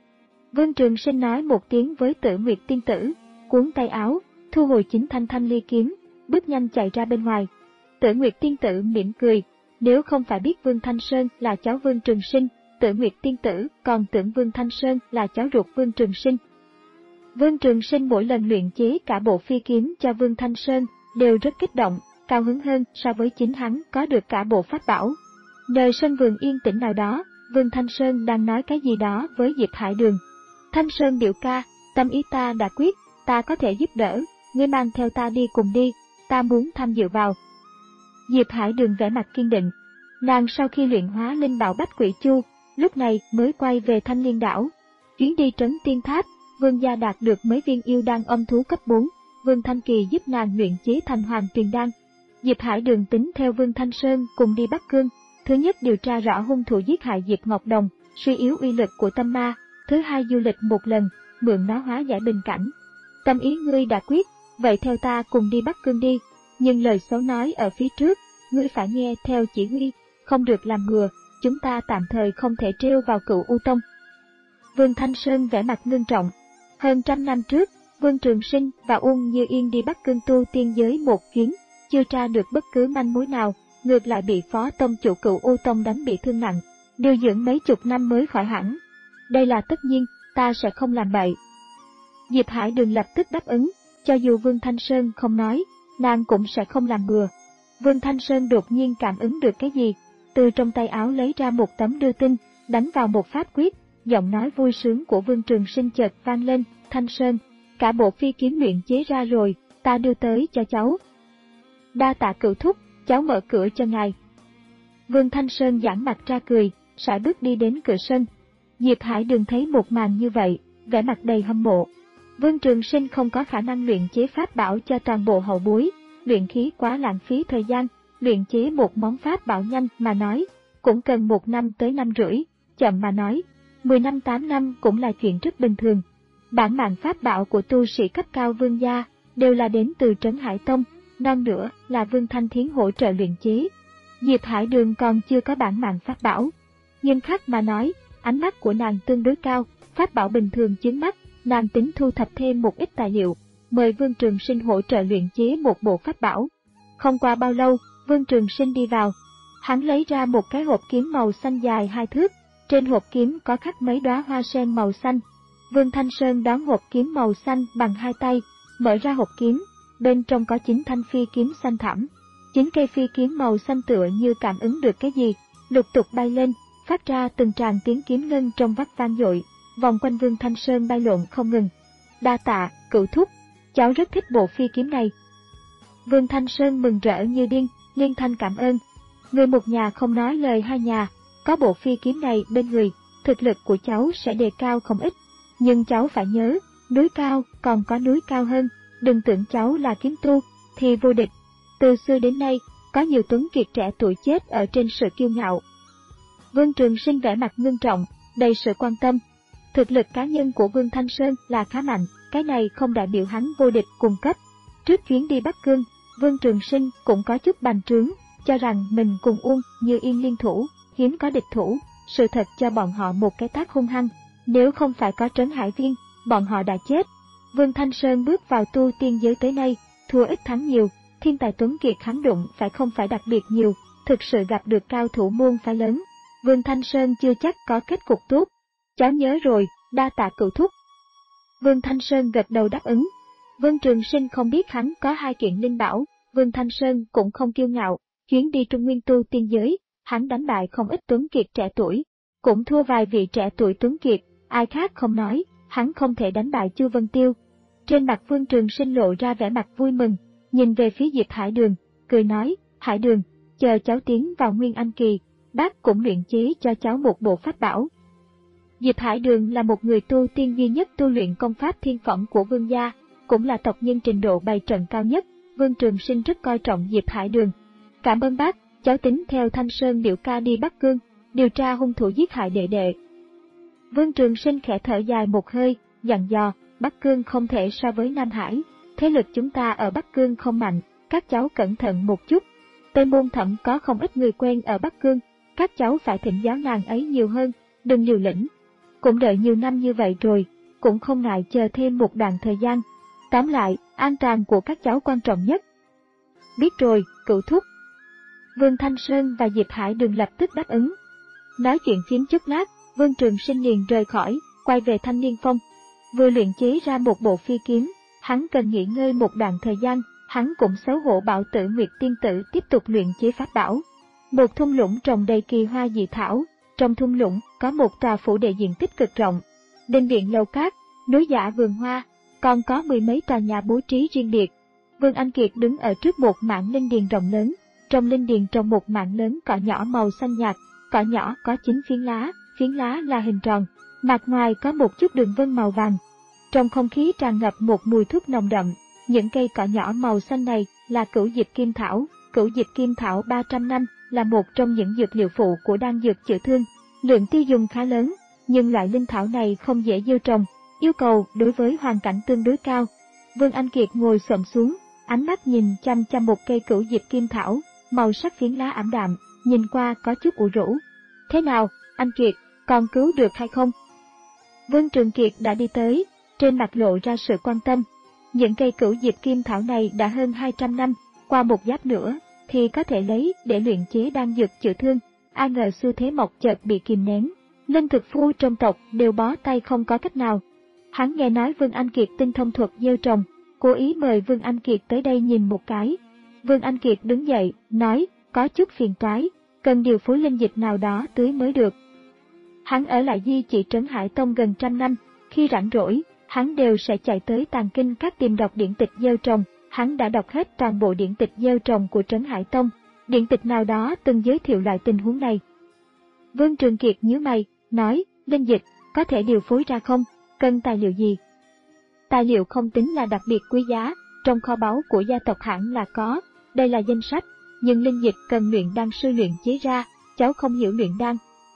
Vương Trường Sinh nói một tiếng với Tử Nguyệt Tiên Tử, cuốn tay áo, thu hồi chính thanh thanh ly kiếm, bước nhanh chạy ra bên ngoài. Tử Nguyệt Tiên Tử mỉm cười, nếu không phải biết Vương Thanh Sơn là cháu Vương Trường Sinh, Tử Nguyệt Tiên Tử còn tưởng Vương Thanh Sơn là cháu ruột Vương Trường Sinh. Vương Trường Sinh mỗi lần luyện chế cả bộ phi kiếm cho Vương Thanh Sơn đều rất kích động, cao hứng hơn so với chính hắn có được cả bộ pháp bảo. Nơi sân vườn yên tĩnh nào đó, Vương Thanh Sơn đang nói cái gì đó với Diệp Hải Đường. Thanh Sơn biểu ca, tâm ý ta đã quyết, ta có thể giúp đỡ, ngươi mang theo ta đi cùng đi, ta muốn tham dự vào. Diệp Hải Đường vẻ mặt kiên định. Nàng sau khi luyện hóa linh bảo Bách Quỷ Chu, lúc này mới quay về Thanh Liên đảo. Chuyến đi trấn Tiên Tháp, Vương gia đạt được mấy viên yêu đan âm thú cấp bốn, Vương Thanh Kỳ giúp nàng luyện chế thành Hoàng Tuyền đan. Diệp Hải Đường tính theo Vương Thanh Sơn cùng đi Bắc Cương, thứ nhất điều tra rõ hung thủ giết hại Diệp Ngọc Đồng, suy yếu uy lực của tâm ma, thứ hai du lịch một lần, mượn nó hóa giải bình cảnh. Tâm ý ngươi đã quyết, vậy theo ta cùng đi Bắc Cương đi, nhưng lời xấu nói ở phía trước, ngươi phải nghe theo chỉ huy, không được làm bừa, chúng ta tạm thời không thể trêu vào Cựu U Tông. Vương Thanh Sơn vẻ mặt ngưng trọng. Hơn trăm năm trước, Vương Trường Sinh và Uông Như Yên đi Bắc Cương tu tiên giới một chuyến, chưa tra được bất cứ manh mối nào, ngược lại bị phó tông chủ Cựu U Tông đánh bị thương nặng, điều dưỡng mấy chục năm mới khỏi hẳn. Đây là tất nhiên, ta sẽ không làm bậy. Diệp Hải Đường lập tức đáp ứng, cho dù Vương Thanh Sơn không nói, nàng cũng sẽ không làm bừa. Vương Thanh Sơn đột nhiên cảm ứng được cái gì, từ trong tay áo lấy ra một tấm đưa tin, đánh vào một pháp quyết, giọng nói vui sướng của Vương Trường Sinh chợt vang lên, Thanh Sơn, cả bộ phi kiếm luyện chế ra rồi, ta đưa tới cho cháu. Đa tạ cửu thúc, cháu mở cửa cho ngài. Vương Thanh Sơn giãn mặt ra cười, sải bước đi đến cửa sân. Diệp Hải Đường thấy một màn như vậy, vẻ mặt đầy hâm mộ. Vương Trường Sinh không có khả năng luyện chế pháp bảo cho toàn bộ hậu bối, luyện khí quá lãng phí thời gian, luyện chế một món pháp bảo nhanh mà nói, cũng cần một năm tới năm rưỡi, chậm mà nói, mười năm tám năm cũng là chuyện rất bình thường. Bản mạng pháp bảo của tu sĩ cấp cao Vương gia đều là đến từ Trấn Hải Tông, non nữa là Vương Thanh Thiến hỗ trợ luyện chế. Diệp Hải Đường còn chưa có bản mạng pháp bảo, nhưng khác mà nói, ánh mắt của nàng tương đối cao, pháp bảo bình thường chướng mắt, nàng tính thu thập thêm một ít tài liệu, mời Vương Trường Sinh hỗ trợ luyện chế một bộ pháp bảo. Không qua bao lâu, Vương Trường Sinh đi vào, hắn lấy ra một cái hộp kiếm màu xanh dài hai thước, trên hộp kiếm có khắc mấy đóa hoa sen màu xanh. Vương Thanh Sơn đón hộp kiếm màu xanh bằng hai tay, mở ra hộp kiếm, bên trong có chín thanh phi kiếm xanh thẳm. Chín cây phi kiếm màu xanh tựa như cảm ứng được cái gì, lục tục bay lên, phát ra từng tràng tiếng kiếm ngân trong vắt vang dội, vòng quanh Vương Thanh Sơn bay lộn không ngừng. Đa tạ, cửu thúc, cháu rất thích bộ phi kiếm này. Vương Thanh Sơn mừng rỡ như điên, liên thanh cảm ơn. Người một nhà không nói lời hai nhà, có bộ phi kiếm này bên người, thực lực của cháu sẽ đề cao không ít. Nhưng cháu phải nhớ, núi cao còn có núi cao hơn, đừng tưởng cháu là kiếm tu, thì vô địch. Từ xưa đến nay, có nhiều tuấn kiệt trẻ tuổi chết ở trên sự kiêu ngạo. Vương Trường Sinh vẻ mặt ngưng trọng, đầy sự quan tâm. Thực lực cá nhân của Vương Thanh Sơn là khá mạnh, cái này không đại biểu hắn vô địch cùng cấp. Trước chuyến đi Bắc Cương, Vương Trường Sinh cũng có chút bành trướng, cho rằng mình cùng Uông Như Yên liên thủ, hiếm có địch thủ, sự thật cho bọn họ một cái tát hung hăng. Nếu không phải có Trấn Hải Viên, bọn họ đã chết. Vương Thanh Sơn bước vào tu tiên giới tới nay, thua ít thắng nhiều, thiên tài tuấn kiệt hắn đụng phải không phải đặc biệt nhiều, thực sự gặp được cao thủ môn phái lớn. Vương Thanh Sơn chưa chắc có kết cục tốt. Cháu nhớ rồi, đa tạ cửu thúc. Vương Thanh Sơn gật đầu đáp ứng. Vương Trường Sinh không biết hắn có hai kiện linh bảo, Vương Thanh Sơn cũng không kiêu ngạo, chuyến đi Trung Nguyên tu tiên giới, hắn đánh bại không ít tuấn kiệt trẻ tuổi, cũng thua vài vị trẻ tuổi tuấn kiệt, ai khác không nói, hắn không thể đánh bại Chu Vân Tiêu. Trên mặt Vương Trường Sinh lộ ra vẻ mặt vui mừng, nhìn về phía Diệp Hải Đường, cười nói, Hải Đường, chờ cháu tiến vào Nguyên Anh Kỳ, bác cũng luyện chế cho cháu một bộ pháp bảo. Diệp Hải Đường là một người tu tiên duy nhất tu luyện công pháp thiên phẩm của Vương gia, cũng là tộc nhân trình độ bày trận cao nhất, Vương Trường Sinh rất coi trọng Diệp Hải Đường. Cảm ơn bác, cháu tính theo Thanh Sơn biểu ca đi Bắc Cương, điều tra hung thủ giết hại đệ đệ. Vương Trường Sinh khẽ thở dài một hơi, dặn dò, Bắc Cương không thể so với Nam Hải, thế lực chúng ta ở Bắc Cương không mạnh, các cháu cẩn thận một chút. Tây Môn Thẩm có không ít người quen ở Bắc Cương, các cháu phải thỉnh giáo nàng ấy nhiều hơn, đừng liều lĩnh. Cũng đợi nhiều năm như vậy rồi, cũng không ngại chờ thêm một đoạn thời gian. Tóm lại, an toàn của các cháu quan trọng nhất. Biết rồi, cửu thúc. Vương Thanh Sơn và Diệp Hải Đường lập tức đáp ứng. Nói chuyện phím chút lát, Vương Trường Sinh liền rời khỏi, quay về Thanh Niên Phong. Vừa luyện chế ra một bộ phi kiếm, hắn cần nghỉ ngơi một đoạn thời gian, hắn cũng xấu hổ bảo Tử Nguyệt tiên tử tiếp tục luyện chế pháp bảo. Một thung lũng trồng đầy kỳ hoa dị thảo, trong thung lũng có một tòa phủ đệ diện tích cực rộng, đình viện lầu cát, núi giả vườn hoa, còn có mười mấy tòa nhà bố trí riêng biệt. Vương Anh Kiệt đứng ở trước một mảng linh điền rộng lớn, trong linh điền trồng một mảng lớn cỏ nhỏ màu xanh nhạt, cỏ nhỏ có chín phiến lá, phiến lá là hình tròn, mặt ngoài có một chút đường vân màu vàng. Trong không khí tràn ngập một mùi thuốc nồng đậm, những cây cỏ nhỏ màu xanh này là cửu diệp kim thảo, cửu diệp kim thảo ba trăm năm là một trong những dược liệu phụ của đan dược chữa thương, lượng tiêu dùng khá lớn, nhưng loại linh thảo này không dễ gieo trồng, yêu cầu đối với hoàn cảnh tương đối cao. Vương Anh Kiệt ngồi xổm xuống, ánh mắt nhìn chăm chăm một cây cửu diệp kim thảo, màu sắc phiến lá ảm đạm, nhìn qua có chút ủ rũ. Thế nào, anh Kiệt, còn cứu được hay không? Vương Trường Kiệt đã đi tới, trên mặt lộ ra sự quan tâm. Những cây cửu diệp kim thảo này đã hơn hai trăm năm, qua một giáp nữa thì có thể lấy để luyện chế đan dược chữa thương. Ai ngờ xu thế mọc chợt bị kìm nén, linh thực phu trong tộc đều bó tay không có cách nào. Hắn nghe nói Vương Anh Kiệt tinh thông thuật gieo trồng, cố ý mời Vương Anh Kiệt tới đây nhìn một cái. Vương Anh Kiệt đứng dậy, nói, có chút phiền toái, cần điều phối linh dịch nào đó tưới mới được. Hắn ở lại Di Chỉ Trấn Hải Tông gần trăm năm, khi rảnh rỗi, hắn đều sẽ chạy tới Tàng Kinh Các tìm đọc điển tịch gieo trồng. Hắn đã đọc hết toàn bộ điển tịch gieo trồng của Trấn Hải Tông, điển tịch nào đó từng giới thiệu loại tình huống này. Vương Trường Kiệt nhíu mày, nói, linh dịch, có thể điều phối ra không, cần tài liệu gì? Tài liệu không tính là đặc biệt quý giá, trong kho báu của gia tộc hẳn là có, đây là danh sách, nhưng linh dịch cần luyện đan sư luyện chế ra, cháu không hiểu luyện đan.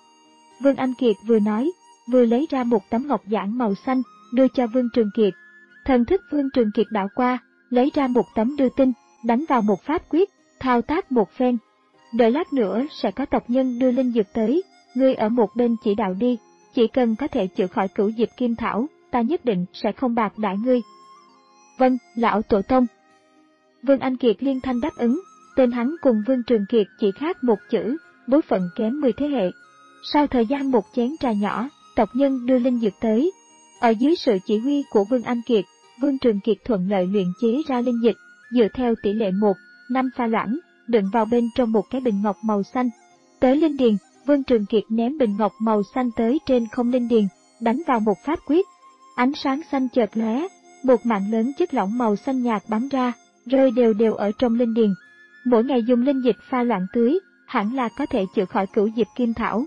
Vương Anh Kiệt vừa nói, vừa lấy ra một tấm ngọc giản màu xanh, đưa cho Vương Trường Kiệt. Thần thức Vương Trường Kiệt đảo qua, lấy ra một tấm đưa tin, đánh vào một pháp quyết, thao tác một phen. Đợi lát nữa sẽ có tộc nhân đưa linh dược tới, ngươi ở một bên chỉ đạo đi, chỉ cần có thể chữa khỏi cửu diệp kim thảo, ta nhất định sẽ không bạc đãi ngươi. Vâng, lão tổ tông. Vương Anh Kiệt liên thanh đáp ứng, tên hắn cùng Vương Trường Kiệt chỉ khác một chữ, bối phận kém mười thế hệ. Sau thời gian một chén trà nhỏ, tộc nhân đưa linh dược tới. Ở dưới sự chỉ huy của Vương Anh Kiệt, Vương Trường Kiệt thuận lợi luyện chế ra linh dịch, dựa theo tỷ lệ một, năm pha loãng, đựng vào bên trong một cái bình ngọc màu xanh. Tới linh điền, Vương Trường Kiệt ném bình ngọc màu xanh tới trên không linh điền, đánh vào một pháp quyết. Ánh sáng xanh chợt lóe, một mảng lớn chất lỏng màu xanh nhạt bắn ra, rơi đều đều ở trong linh điền. Mỗi ngày dùng linh dịch pha loãng tưới, hẳn là có thể chữa khỏi cửu diệp kim thảo.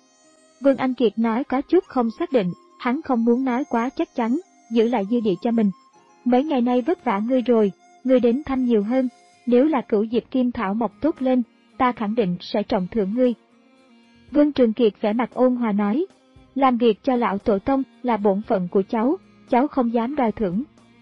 Vương Anh Kiệt nói có chút không xác định, hắn không muốn nói quá chắc chắn, giữ lại dư địa cho mình. Mấy ngày nay vất vả ngươi rồi, ngươi đến thăm nhiều hơn, nếu là cửu diệp kim thảo mọc tốt lên, ta khẳng định sẽ trọng thưởng ngươi. Vương Trường Kiệt vẻ mặt ôn hòa nói, làm việc cho lão tổ tông là bổn phận của cháu, cháu không dám đòi thưởng.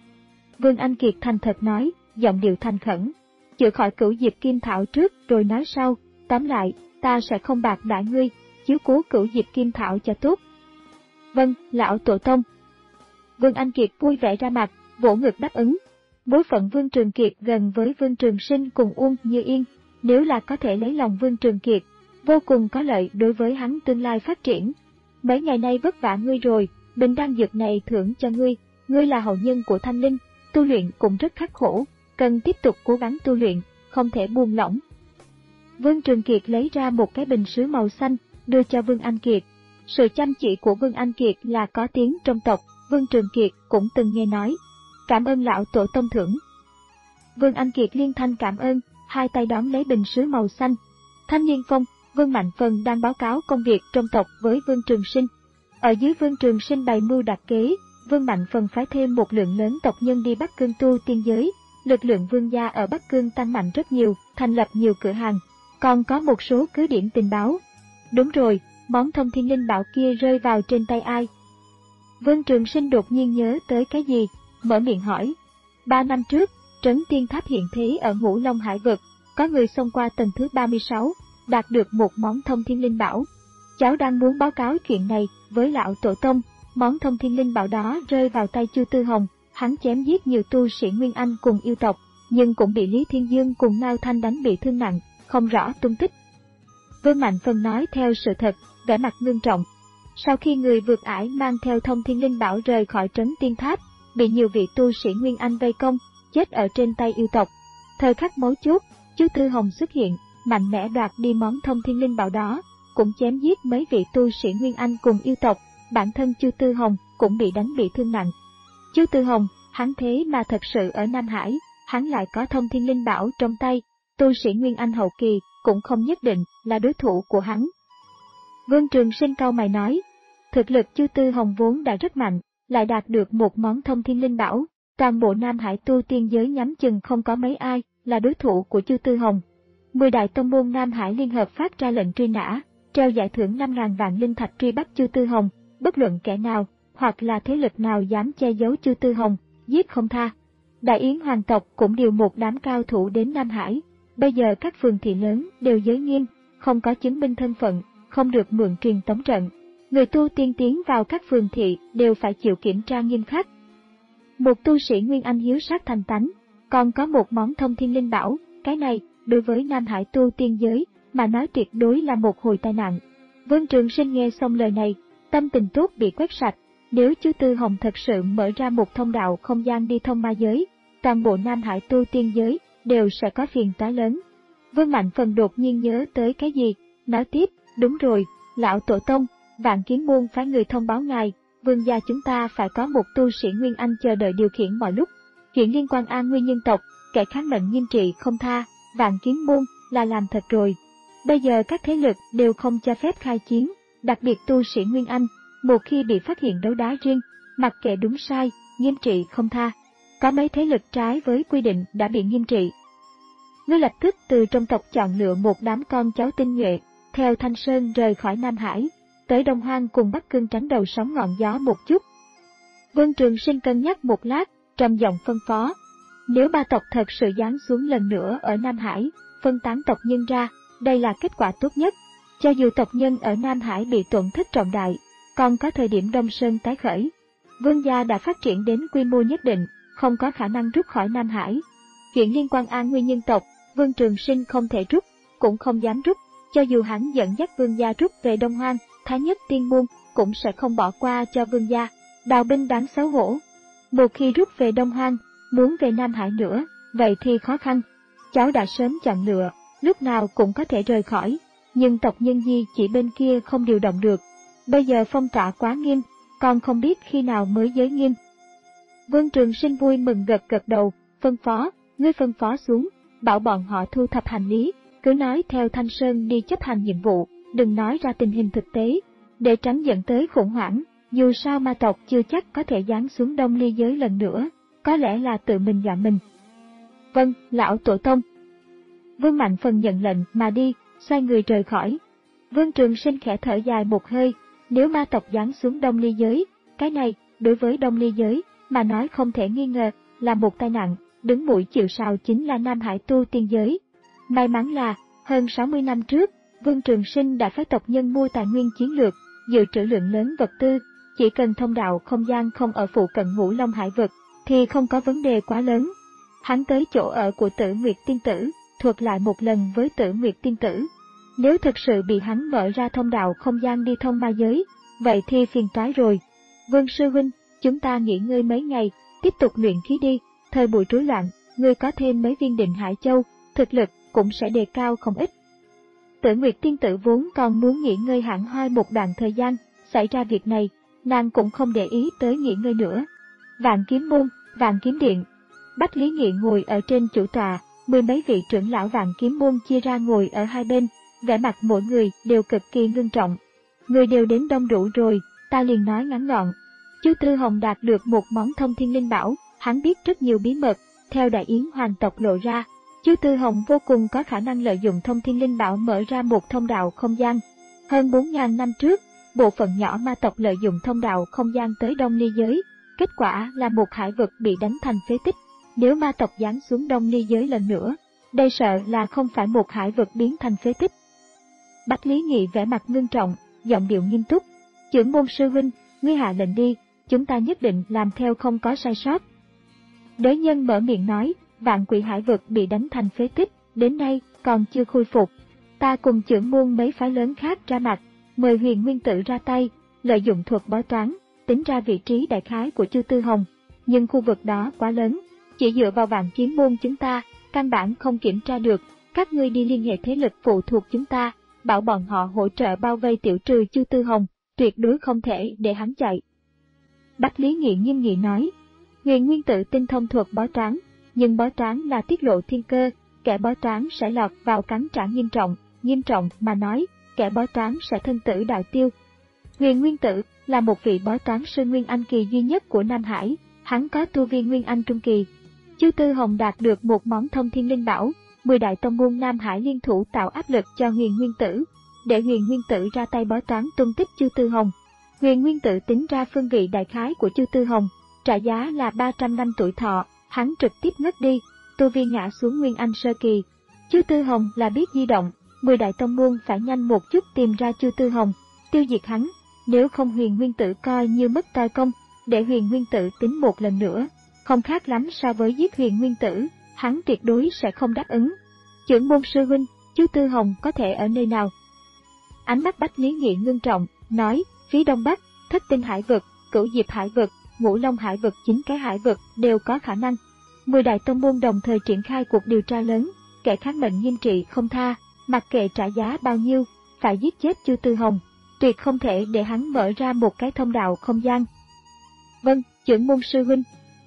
Vương Anh Kiệt thành thật nói, giọng điệu thành khẩn, chữa khỏi cửu diệp kim thảo trước rồi nói sau, tóm lại, ta sẽ không bạc đãi ngươi, chiếu cố cửu diệp kim thảo cho tốt. Vâng, lão tổ tông. Vương Anh Kiệt vui vẻ ra mặt, vỗ ngực đáp ứng. Bối phận Vương Trường Kiệt gần với Vương Trường Sinh cùng Uông Như Yên, nếu là có thể lấy lòng Vương Trường Kiệt, vô cùng có lợi đối với hắn tương lai phát triển. Mấy ngày nay vất vả ngươi rồi, bình đan dược này thưởng cho ngươi, ngươi là hậu nhân của Thanh Linh, tu luyện cũng rất khắc khổ, cần tiếp tục cố gắng tu luyện, không thể buông lỏng. Vương Trường Kiệt lấy ra một cái bình sứ màu xanh, đưa cho Vương Anh Kiệt. Sự chăm chỉ của Vương Anh Kiệt là có tiếng trong tộc, Vương Trường Kiệt cũng từng nghe nói. Cảm ơn lão tổ tông thưởng. Vương Anh Kiệt liên thanh cảm ơn, hai tay đón lấy bình sứ màu xanh. Thanh Niên Phong, Vương Mạnh Phần đang báo cáo công việc trong tộc với Vương Trường Sinh. Ở dưới Vương Trường Sinh bày mưu đặt kế, Vương Mạnh Phần phái thêm một lượng lớn tộc nhân đi Bắc Cương tu tiên giới. Lực lượng vương gia ở Bắc Cương tăng mạnh rất nhiều, thành lập nhiều cửa hàng, còn có một số cứ điểm tình báo. Đúng rồi, món thông thiên linh bảo kia rơi vào trên tay ai? Vương Trường Sinh đột nhiên nhớ tới cái gì, mở miệng hỏi. Ba năm trước, Trấn Tiên Tháp hiện thế ở Ngũ Long Hải Vực, có người xông qua tầng thứ ba mươi sáu, đạt được một món thông thiên linh bảo. Cháu đang muốn báo cáo chuyện này với lão tổ tông, món thông thiên linh bảo đó rơi vào tay Chu Tư Hồng, hắn chém giết nhiều tu sĩ Nguyên Anh cùng yêu tộc, nhưng cũng bị Lý Thiên Dương cùng Ngao Thanh đánh bị thương nặng, không rõ tung tích. Vương Mạnh Phần nói theo sự thật, vẻ mặt ngưng trọng. Sau khi người vượt ải mang theo thông thiên linh bảo rời khỏi Trấn Tiên Tháp, bị nhiều vị tu sĩ Nguyên Anh vây công, chết ở trên tay yêu tộc. Thời khắc mấu chốt, Chu Tư Hồng xuất hiện, mạnh mẽ đoạt đi món thông thiên linh bảo đó, cũng chém giết mấy vị tu sĩ Nguyên Anh cùng yêu tộc, bản thân Chu Tư Hồng cũng bị đánh bị thương nặng. Chu Tư Hồng, hắn thế mà thật sự ở Nam Hải, hắn lại có thông thiên linh bảo trong tay, tu sĩ Nguyên Anh hậu kỳ cũng không nhất định là đối thủ của hắn. Vương Trường Sinh cau mày nói, thực lực Chu Tư Hồng vốn đã rất mạnh, lại đạt được một món thông thiên linh bảo, toàn bộ Nam Hải tu tiên giới nhắm chừng không có mấy ai là đối thủ của Chu Tư Hồng. Mười đại tông môn Nam Hải liên hợp phát ra lệnh truy nã, treo giải thưởng năm ngàn vạn linh thạch truy bắt Chu Tư Hồng, bất luận kẻ nào hoặc là thế lực nào dám che giấu Chu Tư Hồng, giết không tha. Đại Yến hoàng tộc cũng điều một đám cao thủ đến Nam Hải, bây giờ các phường thị lớn đều giới nghiêm, không có chứng minh thân phận, không được mượn truyền tống trận. Người tu tiên tiến vào các phường thị đều phải chịu kiểm tra nghiêm khắc. Một tu sĩ Nguyên Anh hiếu sát thành tánh, còn có một món thông thiên linh bảo, cái này, đối với Nam Hải tu tiên giới, mà nói tuyệt đối là một hồi tai nạn. Vương Trường Sinh nghe xong lời này, tâm tình tốt bị quét sạch, nếu Chu Tư Hồng thật sự mở ra một thông đạo không gian đi thông ma giới, toàn bộ Nam Hải tu tiên giới đều sẽ có phiền toái lớn. Vương Mạnh Phần đột nhiên nhớ tới cái gì, nói tiếp, đúng rồi, lão tổ tông, Vạn Kiếm môn phái người thông báo ngài, vương gia chúng ta phải có một tu sĩ Nguyên Anh chờ đợi điều khiển mọi lúc. Chuyện liên quan an nguy nhân tộc, kẻ kháng mệnh nghiêm trị không tha, Vạn Kiếm môn là làm thật rồi. Bây giờ các thế lực đều không cho phép khai chiến, đặc biệt tu sĩ Nguyên Anh, một khi bị phát hiện đấu đá riêng, mặc kệ đúng sai, nghiêm trị không tha. Có mấy thế lực trái với quy định đã bị nghiêm trị. Ngươi lập tức từ trong tộc chọn lựa một đám con cháu tinh nhuệ, theo Thanh Sơn rời khỏi Nam Hải, tới Đông Hoang cùng Bắc Cương tránh đầu sóng ngọn gió một chút. Vương Trường Sinh cân nhắc một lát, trầm giọng phân phó. Nếu ba tộc thật sự giáng xuống lần nữa ở Nam Hải, phân tán tộc nhân ra, đây là kết quả tốt nhất. Cho dù tộc nhân ở Nam Hải bị tổn thất trọng đại, còn có thời điểm Đông Sơn tái khởi. Vương gia đã phát triển đến quy mô nhất định, không có khả năng rút khỏi Nam Hải. Chuyện liên quan an nguy nhân tộc, Vương Trường Sinh không thể rút, cũng không dám rút. Cho dù hắn dẫn dắt vương gia rút về Đông Hoang, Thái Nhất Tiên Môn cũng sẽ không bỏ qua cho vương gia. Đào binh đáng xấu hổ. Một khi rút về Đông Hoang, muốn về Nam Hải nữa, vậy thì khó khăn. Cháu đã sớm chọn lựa, lúc nào cũng có thể rời khỏi, nhưng tộc nhân Di chỉ bên kia không điều động được. Bây giờ phong tỏa quá nghiêm, còn không biết khi nào mới giới nghiêm. Vương Trường Sinh vui mừng gật gật đầu, phân phó, ngươi phân phó xuống, bảo bọn họ thu thập hành lý, cứ nói theo Thanh Sơn đi chấp hành nhiệm vụ, đừng nói ra tình hình thực tế, để tránh dẫn tới khủng hoảng. Dù sao ma tộc chưa chắc có thể giáng xuống Đông Ly giới lần nữa, có lẽ là tự mình dọa mình. Vâng, lão tổ tông. Vương Mạnh Phần nhận lệnh mà đi, xoay người rời khỏi. Vương Trường Sinh khẽ thở dài một hơi, nếu ma tộc giáng xuống Đông Ly giới, cái này, đối với Đông Ly giới, mà nói không thể nghi ngờ, là một tai nạn, đứng mũi chịu sào chính là Nam Hải tu tiên giới. May mắn là, hơn sáu mươi năm trước, Vương Trường Sinh đã phái tộc nhân mua tài nguyên chiến lược, dự trữ lượng lớn vật tư, chỉ cần thông đạo không gian không ở phụ cận Ngũ Long Hải vực, thì không có vấn đề quá lớn. Hắn tới chỗ ở của Tử Nguyệt Tiên Tử, thuật lại một lần với Tử Nguyệt tiên tử. Nếu thực sự bị hắn mở ra thông đạo không gian đi thông ma giới, vậy thì phiền toái rồi. Vâng sư huynh, chúng ta nghỉ ngơi mấy ngày, tiếp tục luyện khí đi, thời buổi rối loạn, ngươi có thêm mấy viên Định Hải Châu, thực lực cũng sẽ đề cao không ít. Tử Nguyệt tiên tử vốn còn muốn nghỉ ngơi hẳn hoi một đoạn thời gian, xảy ra việc này, nàng cũng không để ý tới nghỉ ngơi nữa. Vạn Kiếm Môn, Vạn Kiếm Điện. Bách Lý Nghị ngồi ở trên chủ tọa, mười mấy vị trưởng lão Vạn Kiếm Môn chia ra ngồi ở hai bên, vẻ mặt mỗi người đều cực kỳ ngưng trọng. Người đều đến đông đủ rồi, ta liền nói ngắn gọn. Chu Tư Hồng đạt được một món thông thiên linh bảo, hắn biết rất nhiều bí mật, theo Đại Yến hoàng tộc lộ ra. Chu Tư Hồng vô cùng có khả năng lợi dụng thông thiên linh bảo mở ra một thông đạo không gian. Hơn bốn nghìn năm trước, bộ phận nhỏ ma tộc lợi dụng thông đạo không gian tới Đông Ly giới, kết quả là một hải vực bị đánh thành phế tích. Nếu ma tộc giáng xuống Đông Ly giới lần nữa, đây sợ là không phải một hải vực biến thành phế tích. Bách Lý Nghị vẻ mặt ngưng trọng, giọng điệu nghiêm túc. Trưởng môn sư huynh, ngươi hạ lệnh đi, chúng ta nhất định làm theo không có sai sót. Đới nhân mở miệng nói, Vạn Quỷ hải vực bị đánh thành phế tích, đến nay còn chưa khôi phục. Ta cùng trưởng môn mấy phái lớn khác ra mặt, mời Huyền Nguyên Tử ra tay, lợi dụng thuật bói toán, tính ra vị trí đại khái của Chu Tư Hồng. Nhưng khu vực đó quá lớn, chỉ dựa vào Vạn Kiếm môn chúng ta, căn bản không kiểm tra được. Các ngươi đi liên hệ thế lực phụ thuộc chúng ta, bảo bọn họ hỗ trợ bao vây tiểu trừ Chu Tư Hồng, tuyệt đối không thể để hắn chạy. Bách Lý Nghị nghiêm nghị nói, Huyền Nguyên Tử tinh thông thuật bói toán, nhưng bói toán là tiết lộ thiên cơ, kẻ bói toán sẽ lọt vào cắn trả nghiêm trọng, nghiêm trọng mà nói, kẻ bói toán sẽ thân tử đạo tiêu. Huyền Nguyên Tử là một vị bói toán sư Nguyên Anh kỳ duy nhất của Nam Hải, hắn có tu vi Nguyên Anh trung kỳ. Chu Tư Hồng đạt được một món thông thiên linh bảo, mười đại tông môn Nam Hải liên thủ tạo áp lực cho Huyền Nguyên Tử, để Huyền Nguyên Tử ra tay bói toán tung tích Chu Tư Hồng. Huyền Nguyên Tử tính ra phương vị đại khái của Chu Tư Hồng, trả giá là ba trăm năm tuổi thọ, hắn trực tiếp ngất đi, tu vi ngã xuống Nguyên Anh sơ kỳ. Chu Tư Hồng là biết di động, mười đại tông môn phải nhanh một chút tìm ra Chu Tư Hồng, tiêu diệt hắn, nếu không Huyền Nguyên Tử coi như mất toi công, để Huyền Nguyên Tử tính một lần nữa, không khác lắm so với giết Huyền Nguyên Tử, hắn tuyệt đối sẽ không đáp ứng. Trưởng môn sư huynh, Chu Tư Hồng có thể ở nơi nào? Ánh mắt Bách Lý Nghị ngưng trọng, nói, phía đông bắc, Thất Tinh hải vực, Cửu Diệp hải vực, Ngũ Long hải vực, chín cái hải vực đều có khả năng. Mười đại tông môn đồng thời triển khai cuộc điều tra lớn, kẻ kháng mệnh nghiêm trị không tha, mặc kệ trả giá bao nhiêu, phải giết chết Chu Tư Hồng, tuyệt không thể để hắn mở ra một cái thông đạo không gian. Vâng, trưởng môn sư huynh.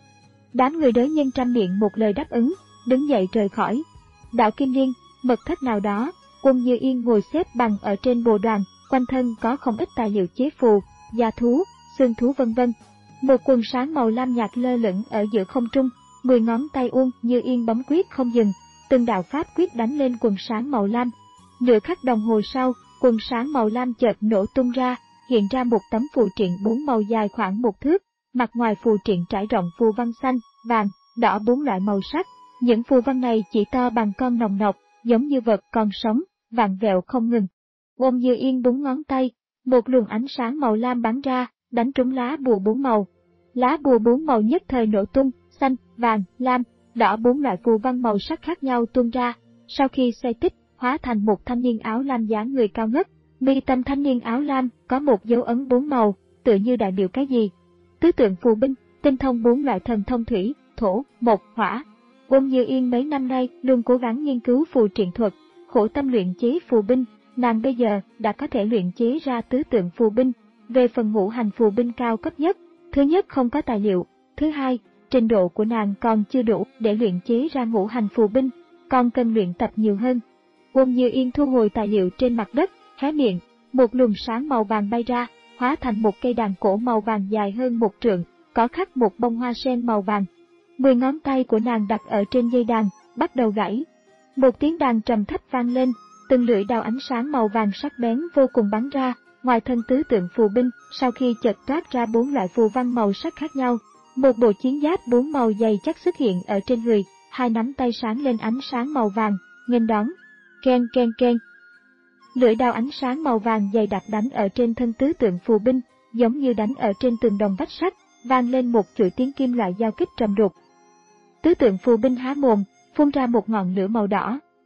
Đám người Đới nhân trăm miệng một lời đáp ứng, đứng dậy rời khỏi. Đạo Kim Liên, mật thất nào đó, Quân Như Yên ngồi xếp bằng ở trên bồ đoàn, quanh thân có không ít tài liệu chế phù, da thú, xương thú vân vân. Một quần sáng màu lam nhạt lơ lửng ở giữa không trung, mười ngón tay Uông Như Yên bấm quyết không dừng, từng đạo pháp quyết đánh lên quần sáng màu lam. Nửa khắc đồng hồ sau, quần sáng màu lam chợt nổ tung ra, hiện ra một tấm phù triện bốn màu dài khoảng một thước, mặt ngoài phù triện trải rộng phù văn xanh, vàng, đỏ bốn loại màu sắc. Những phù văn này chỉ to bằng con nòng nọc, giống như vật còn sống, vặn vẹo không ngừng. Uông Như Yên búng ngón tay, một luồng ánh sáng màu lam bắn ra, đánh trúng lá bùa bốn màu. Lá bùa bốn màu nhất thời nổ tung, xanh, vàng, lam, đỏ bốn loại phù văn màu sắc khác nhau tuôn ra. Sau khi xoay tích, hóa thành một thanh niên áo lam dáng người cao ngất. Mi tâm thanh niên áo lam có một dấu ấn bốn màu, tựa như đại biểu cái gì. Tứ tượng phù binh, tinh thông bốn loại thần thông thủy, thổ, mộc, hỏa. Uông Như Yên mấy năm nay luôn cố gắng nghiên cứu phù triện thuật, khổ tâm luyện chế phù binh, nàng bây giờ đã có thể luyện chế ra tứ tượng phù binh. Về phần ngũ hành phù binh cao cấp nhất, thứ nhất không có tài liệu, thứ hai, trình độ của nàng còn chưa đủ để luyện chế ra ngũ hành phù binh, còn cần luyện tập nhiều hơn. Uông Như Yên thu hồi tài liệu trên mặt đất, hé miệng, một luồng sáng màu vàng bay ra, hóa thành một cây đàn cổ màu vàng dài hơn một trượng, có khắc một bông hoa sen màu vàng. Mười ngón tay của nàng đặt ở trên dây đàn, bắt đầu gảy. Một tiếng đàn trầm thấp vang lên, từng lưỡi đao ánh sáng màu vàng sắc bén vô cùng bắn ra, ngoài thân tứ tượng phù binh, sau khi chợt toát ra bốn loại phù văn màu sắc khác nhau. Một bộ chiến giáp bốn màu dày chắc xuất hiện ở trên người, hai nắm tay sáng lên ánh sáng màu vàng, nghênh đón. Ken ken ken. Lưỡi đao ánh sáng màu vàng dày đặc đánh ở trên thân tứ tượng phù binh, giống như đánh ở trên tường đồng vách sắt, vang lên một chuỗi tiếng kim loại giao kích trầm đục. Tứ tượng phù binh há mồm, phun ra một ngọn lửa màu đỏ,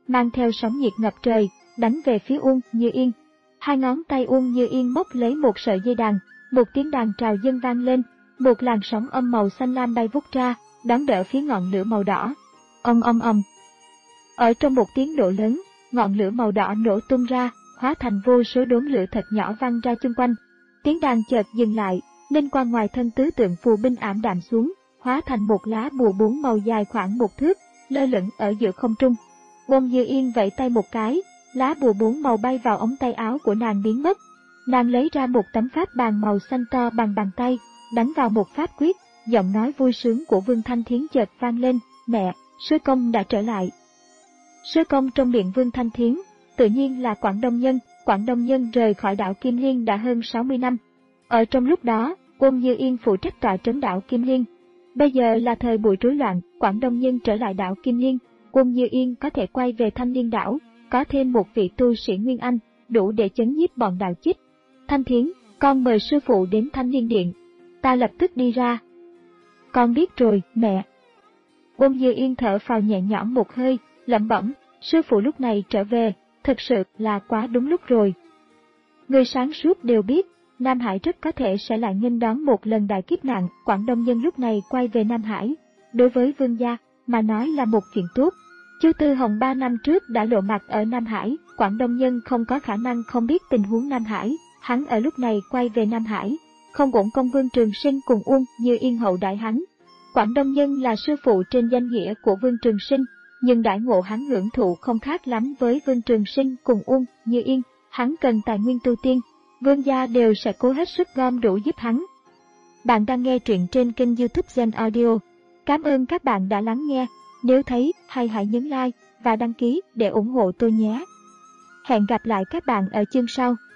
mang theo sóng nhiệt ngập trời, đánh về phía Uông Như Yên. Hai ngón tay Uông Như Yên móc lấy một sợi dây đàn, một tiếng đàn trào dâng vang lên, một làn sóng âm màu xanh lam bay vút ra, đón đỡ phía ngọn lửa màu đỏ. Ầm ầm ầm. Ở trong một tiếng nổ lớn, ngọn lửa màu đỏ nổ tung ra, hóa thành vô số đốm lửa thật nhỏ văng ra chung quanh. Tiếng đàn chợt dừng lại, linh quang ngoài thân tứ tượng phù binh ảm đạm xuống, hóa thành một lá bùa bốn màu dài khoảng một thước, lơ lửng ở giữa không trung. Uông Như Yên vẫy tay một cái, lá bùa bốn màu bay vào ống tay áo của nàng biến mất. Nàng lấy ra một tấm pháp bàn màu xanh to bằng bàn tay, đánh vào một pháp quyết, giọng nói vui sướng của Vương Thanh Thiến chợt vang lên, mẹ, sứ công đã trở lại. Sứ công trong miệng Vương Thanh Thiến, tự nhiên là Quảng Đông Nhân. Quảng Đông Nhân rời khỏi đảo Kim Liên đã hơn sáu mươi năm. Ở trong lúc đó, Uông Như Yên phụ trách tọa trấn đảo Kim Liên. Bây giờ là thời buổi rối loạn, Quảng Đông Nhân trở lại đảo Kim Liên, Uông Như Yên có thể quay về Thanh Liên đảo, có thêm một vị tu sĩ Nguyên Anh, đủ để chấn nhiếp bọn đạo chích. Thanh Thiến, con mời sư phụ đến Thanh Liên điện. Ta lập tức đi ra. Con biết rồi, mẹ. Uông Như Yên thở phào nhẹ nhõm một hơi, lẩm bẩm, sư phụ lúc này trở về, thực sự là quá đúng lúc rồi. Người sáng suốt đều biết, Nam Hải rất có thể sẽ lại nghênh đón một lần đại kiếp nạn. Quảng Đông Nhân lúc này quay về Nam Hải, đối với Vương gia mà nói là một chuyện tốt. Chu Tư Hồng ba năm trước đã lộ mặt ở Nam Hải, Quảng Đông Nhân không có khả năng không biết tình huống Nam Hải. Hắn ở lúc này quay về Nam Hải, không uổng công Vương Trường Sinh cùng Uông Như Yên hậu đại hắn. Quảng Đông Nhân là sư phụ trên danh nghĩa của Vương Trường Sinh, nhưng đãi ngộ hắn hưởng thụ không khác lắm với Vương Trường Sinh cùng Uông Như Yên. Hắn cần tài nguyên tu tiên, Vương gia đều sẽ cố hết sức gom đủ giúp hắn. Bạn đang nghe truyện trên kênh YouTube Gen Audio. Cảm ơn các bạn đã lắng nghe. Nếu thấy hay hãy nhấn like và đăng ký để ủng hộ tôi nhé. Hẹn gặp lại các bạn ở chương sau.